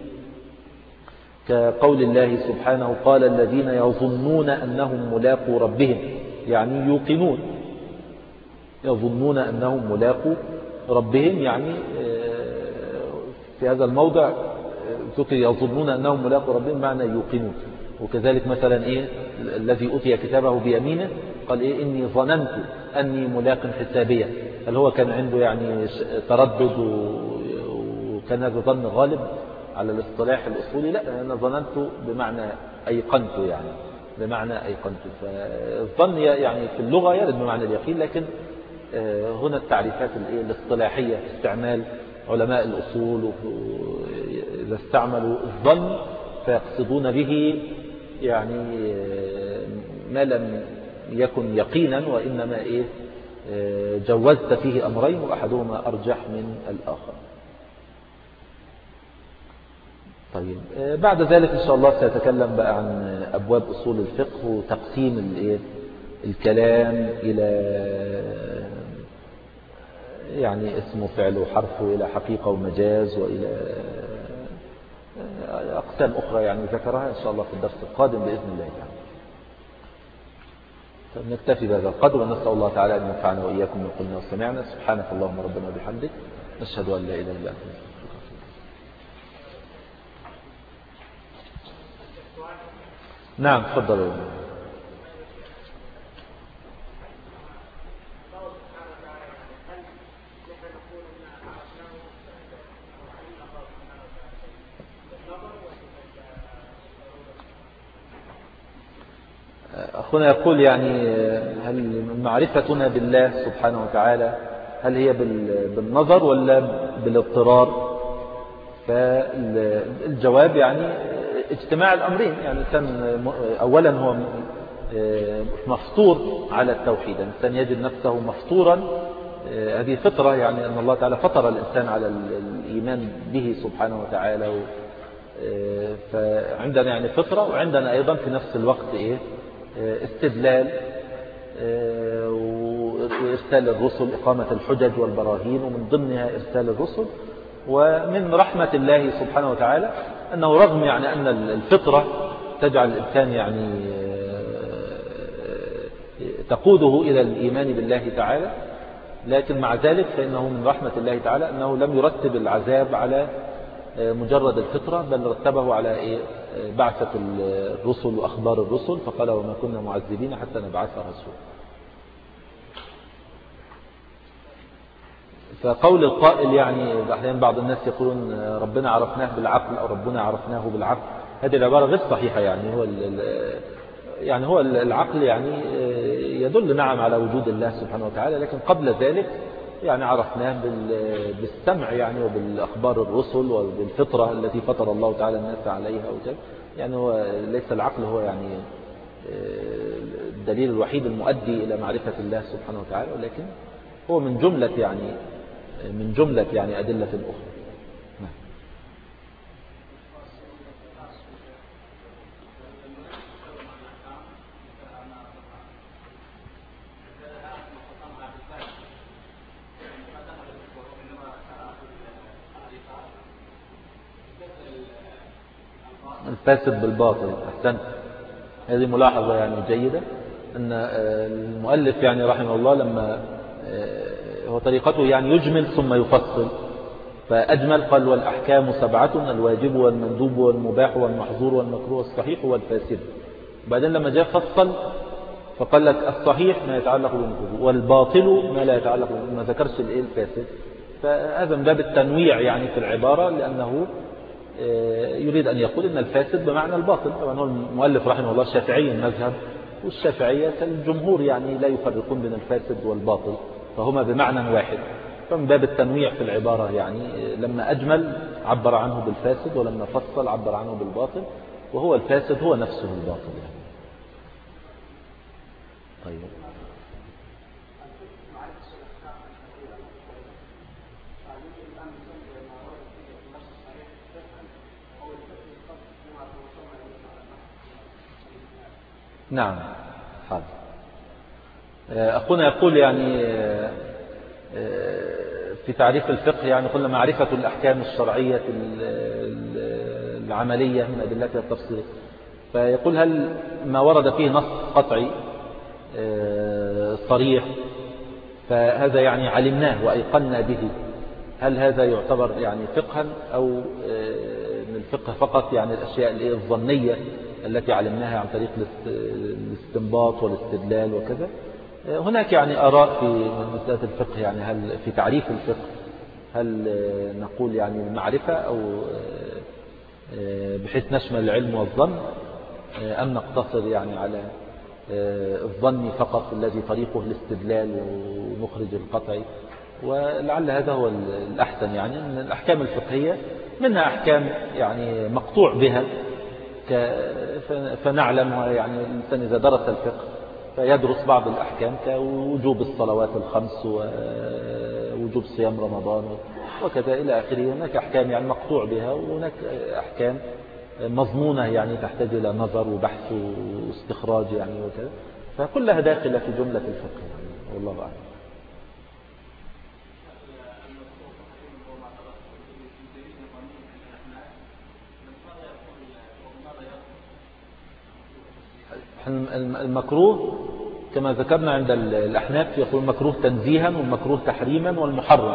كقول الله سبحانه قال الذين يظنون أنهم ملاقو ربهم، يعني يوقنون، يظنون أنهم ملاقو ربهم، يعني في هذا الموضع ذكر يظنون أنهم ملاقو ربهم معنى يوقنون. وكذلك مثلا إيه الذي أوتي كتابه بيمينه قال إيه إني ظننت أني ملاق حسابيا. هل هو كان عنده يعني تردد وكان هذا ظن غالب على الاصطلاح الأصولي؟ لا، أنا ظننت بمعنى أيقنت، يعني بمعنى أيقنت. فالظن يعني في اللغة يرد بمعنى اليقين، لكن هنا التعريفات الاصطلاحية استعمال علماء الأصول إذا استعملوا الظن فيقصدون به يعني ما لم يكن يقينا وإنما إيه جوزت فيه أمرين وأحدهما أرجح من الآخر. طيب بعد ذلك إن شاء الله سيتكلم بقى عن أبواب أصول الفقه وتقسيم الإيه الكلام إلى يعني اسم وفعل وحرف وإلى حقيقة ومجاز وإلى أقسام أخرى يعني ذكرها إن شاء الله في الدرس القادم بإذن الله تعالى. طيب نكتفي بهذا القدر ونسأل الله تعالى أن ينفعنا وإياكم من قلنا وسمعنا. سبحانك اللهم ربنا وبحمدك نشهد أن لا إله إلا أنت. نعم تفضل. أخونا يقول يعني هل معرفتنا بالله سبحانه وتعالى هل هي بالنظر ولا بالاضطرار؟ فالجواب يعني اجتماع الأمرين. يعني الإنسان أولا هو مفطور على التوحيد، الإنسان يجد نفسه مفطورا، هذه فطرة يعني أن الله تعالى فطر الإنسان على الإيمان به سبحانه وتعالى. فعندنا يعني فطرة وعندنا أيضا في نفس الوقت إيه استدلال وإرسال الرسل، إقامة الحجج والبراهين، ومن ضمنها إرسال الرسل. ومن رحمة الله سبحانه وتعالى أنه رغم يعني أن الفطرة تجعل الإنسان يعني تقوده إلى الإيمان بالله تعالى، لكن مع ذلك فإنه من رحمة الله تعالى أنه لم يرتب العذاب على مجرد الفطرة، بل رتبه على إيه بعثة الرسل وأخبار الرسل، فقال وما كنا معذبين حتى نبعث رسول. فقول القائل يعني أحيانا بعض الناس يقولون ربنا عرفناه بالعقل أو ربنا عرفناه بالعقل، هذه العبارة غير صحيحة. يعني هو يعني هو العقل يعني يدل نعم على وجود الله سبحانه وتعالى، لكن قبل ذلك يعني عرفناه بالسمع يعني وبالأخبار الرسل وبالفطرة التي فطر الله تعالى الناس عليها وكذا. يعني هو ليس العقل هو يعني الدليل الوحيد المؤدي إلى معرفة الله سبحانه وتعالى، ولكن هو من جملة يعني من جملة يعني أدلة أخرى. نعم. الفاسد بالباطل، أحسنت. هذه ملاحظة يعني جيدة أن المؤلف يعني رحمه الله لما هو طريقته يعني يجمل ثم يفصل، فأجمل قال والأحكام سبعة: الواجب والمندوب والمباح والمحظور والمكروه والصحيح والفاسد. وبعدين لما جاء فصل فقال لك الصحيح ما يتعلق بالمكروه والباطل ما لا يتعلق بالمكروه، ما ذكرش الايه الفاسد. فهذا من باب التنويع يعني في العبارة، لأنه يريد أن يقول إن الفاسد بمعنى الباطل. طبعا هو المؤلف رحمه الله شافعي المذهب، والشافعية كالجمهور يعني لا يفرقون بين الفاسد والباطل، فهما بمعنى واحد. فمن باب التنويع في العبارة يعني لما أجمل عبر عنه بالفاسد، ولما فصل عبر عنه بالباطل، وهو الفاسد هو نفسه الباطل يعني. طيب نعم حاضر. أخونا يقول يعني في تعريف الفقه يعني قلنا معرفة الأحكام الشرعية العملية من أدلتها التفصيل. فيقول هل ما ورد فيه نص قطعي صريح فهذا يعني علمناه وأيقنا به، هل هذا يعتبر يعني فقها أو من الفقه فقط يعني الأشياء الظنية التي علمناها عن طريق الاستنباط والاستدلال وكذا؟ هناك يعني آراء في مسألة الفقه، يعني هل في تعريف الفقه هل نقول يعني المعرفة أو بحيث نشمل العلم والظن، أم نقتصر يعني على الظني فقط الذي طريقه الاستدلال ونخرج القطعي. ولعل هذا هو الأحسن، يعني أن الأحكام الفقهية منها أحكام يعني مقطوع بها، فنعلم يعني الإنسان إذا درس الفقه فيدرس بعض الأحكام كوجوب الصلوات الخمس ووجوب صيام رمضان وكذا إلى آخره. هناك أحكام يعني مقطوع بها، وهناك أحكام مضمونة يعني تحتاج إلى نظر وبحث واستخراج يعني وكذا، فكلها داخلة في جملة الفقه يعني، والله أعلم. المكروه كما ذكرنا عند الأحناف يقول المكروه تنزيها والمكروه تحريما والمحرم.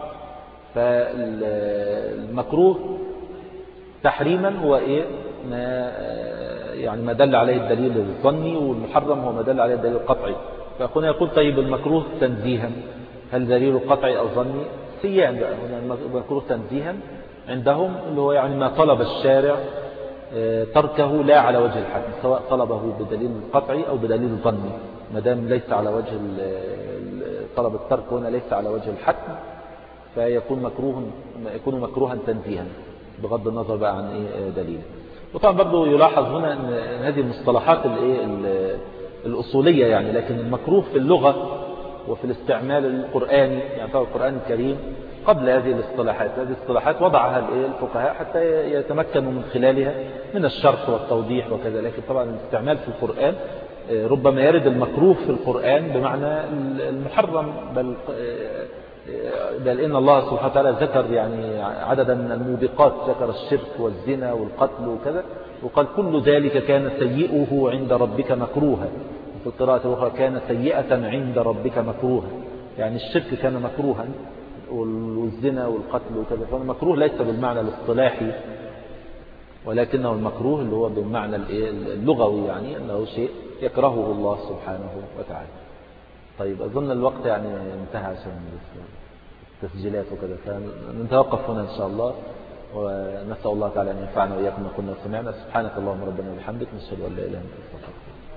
فالمكروه تحريما هو إيه؟ ما يعني ما دل عليه الدليل الظني، والمحرم هو ما دل عليه الدليل القطعي. فأخونا يقول طيب المكروه تنزيها هل دليل قطعي أو ظني؟ سيان بقى. هنا المكروه تنزيها عندهم اللي هو يعني ما طلب الشارع تركه لا على وجه الحتم، سواء طلبه بدليل قطعي أو بدليل ظني، ما دام ليس على وجه طلب الترك هنا ليس على وجه الحتم فيكون مكروه يكون مكروها تنزيها بغض النظر بقى عن ايه دليل. وطبعا برضو يلاحظ هنا ان هذه المصطلحات الايه الاصوليه يعني، لكن المكروه في اللغه وفي الاستعمال القراني يعني طبعا القران الكريم قبل هذه الاصطلاحات. هذه الاصطلاحات وضعها الايه الفقهاء حتى يتمكنوا من خلالها من الشرح والتوضيح وكذا، لكن طبعا الاستعمال في القرآن ربما يرد المكروه في القرآن بمعنى المحرم، بل بل إن الله سبحانه وتعالى ذكر يعني عددا من الموبقات، ذكر الشرك والزنا والقتل وكذا، وقال كل ذلك كان سيئه عند ربك مكروها. في القراءة الأخرى كان سيئة عند ربك مكروها، يعني الشرك كان مكروها والزنا والقتل وكذا. فالمكروه ليس بالمعنى الاصطلاحي ولكنه المكروه اللي هو بالمعنى اللغوي، يعني أنه شيء يكرهه الله سبحانه وتعالى. طيب أظن الوقت يعني انتهى عشان التسجيلات وكذا، فنتوقف هنا إن شاء الله، ونسأل الله تعالى أن ينفعنا وإياكم ما كنا سمعنا. سبحانك اللهم ربنا وبحمدك نشهد أن لا إله إلا أنت نستغفرك.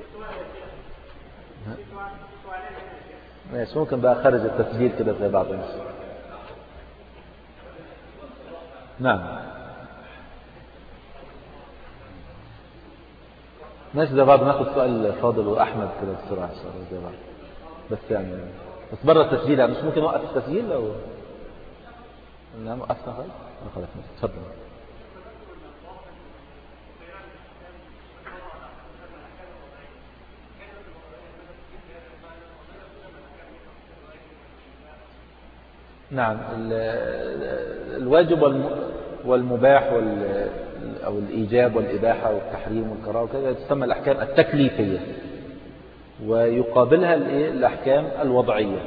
ماشي، ممكن بقى خارج التسجيل كده زي بعض الناس. نعم ماشي زي بعض، ناخد سؤال فاضل وأحمد كده بسرعة إن شاء الله زي بعض، بس يعني بس بره التسجيل يعني مش ممكن نوقف التسجيل لو نعم وقفنا خلاص خلاص. اتفضل. نعم الواجب والمباح أو الإيجاب والإباحة والتحريم والكراهة وكذا تسمى الأحكام التكليفية، ويقابلها الأحكام الوضعية.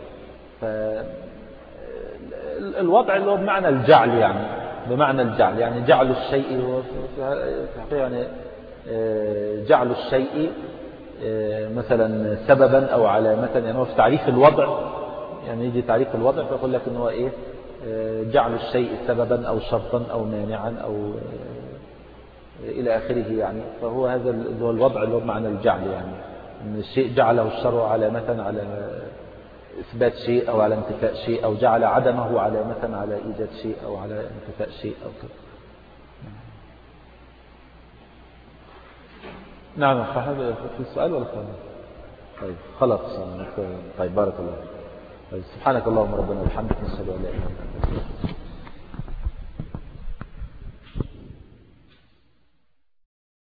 الوضع اللي هو بمعنى الجعل، يعني بمعنى الجعل يعني جعل الشيء هو يعني جعل الشيء مثلا سببا أو علامة، يعني هو في تعريف الوضع، يعني يجي تعريف الوضع فيقول لك إن هو إيه جعل الشيء سببا أو شرطا أو مانعا أو إلى آخره يعني. فهو هذا هو الوضع اللي هو بمعنى الجعل، يعني إن الشيء جعله الشرع علامة على إثبات شيء أو على انتفاء شيء، أو جعل عدمه علامة على إيجاد شيء أو على انتفاء شيء أو كذا. نعم في السؤال ولا خلاص؟ طيب خلاص. طيب بارك الله. طيب سبحانك اللهم ربنا وبحمدك نشهد أن لا إله إلا أنت.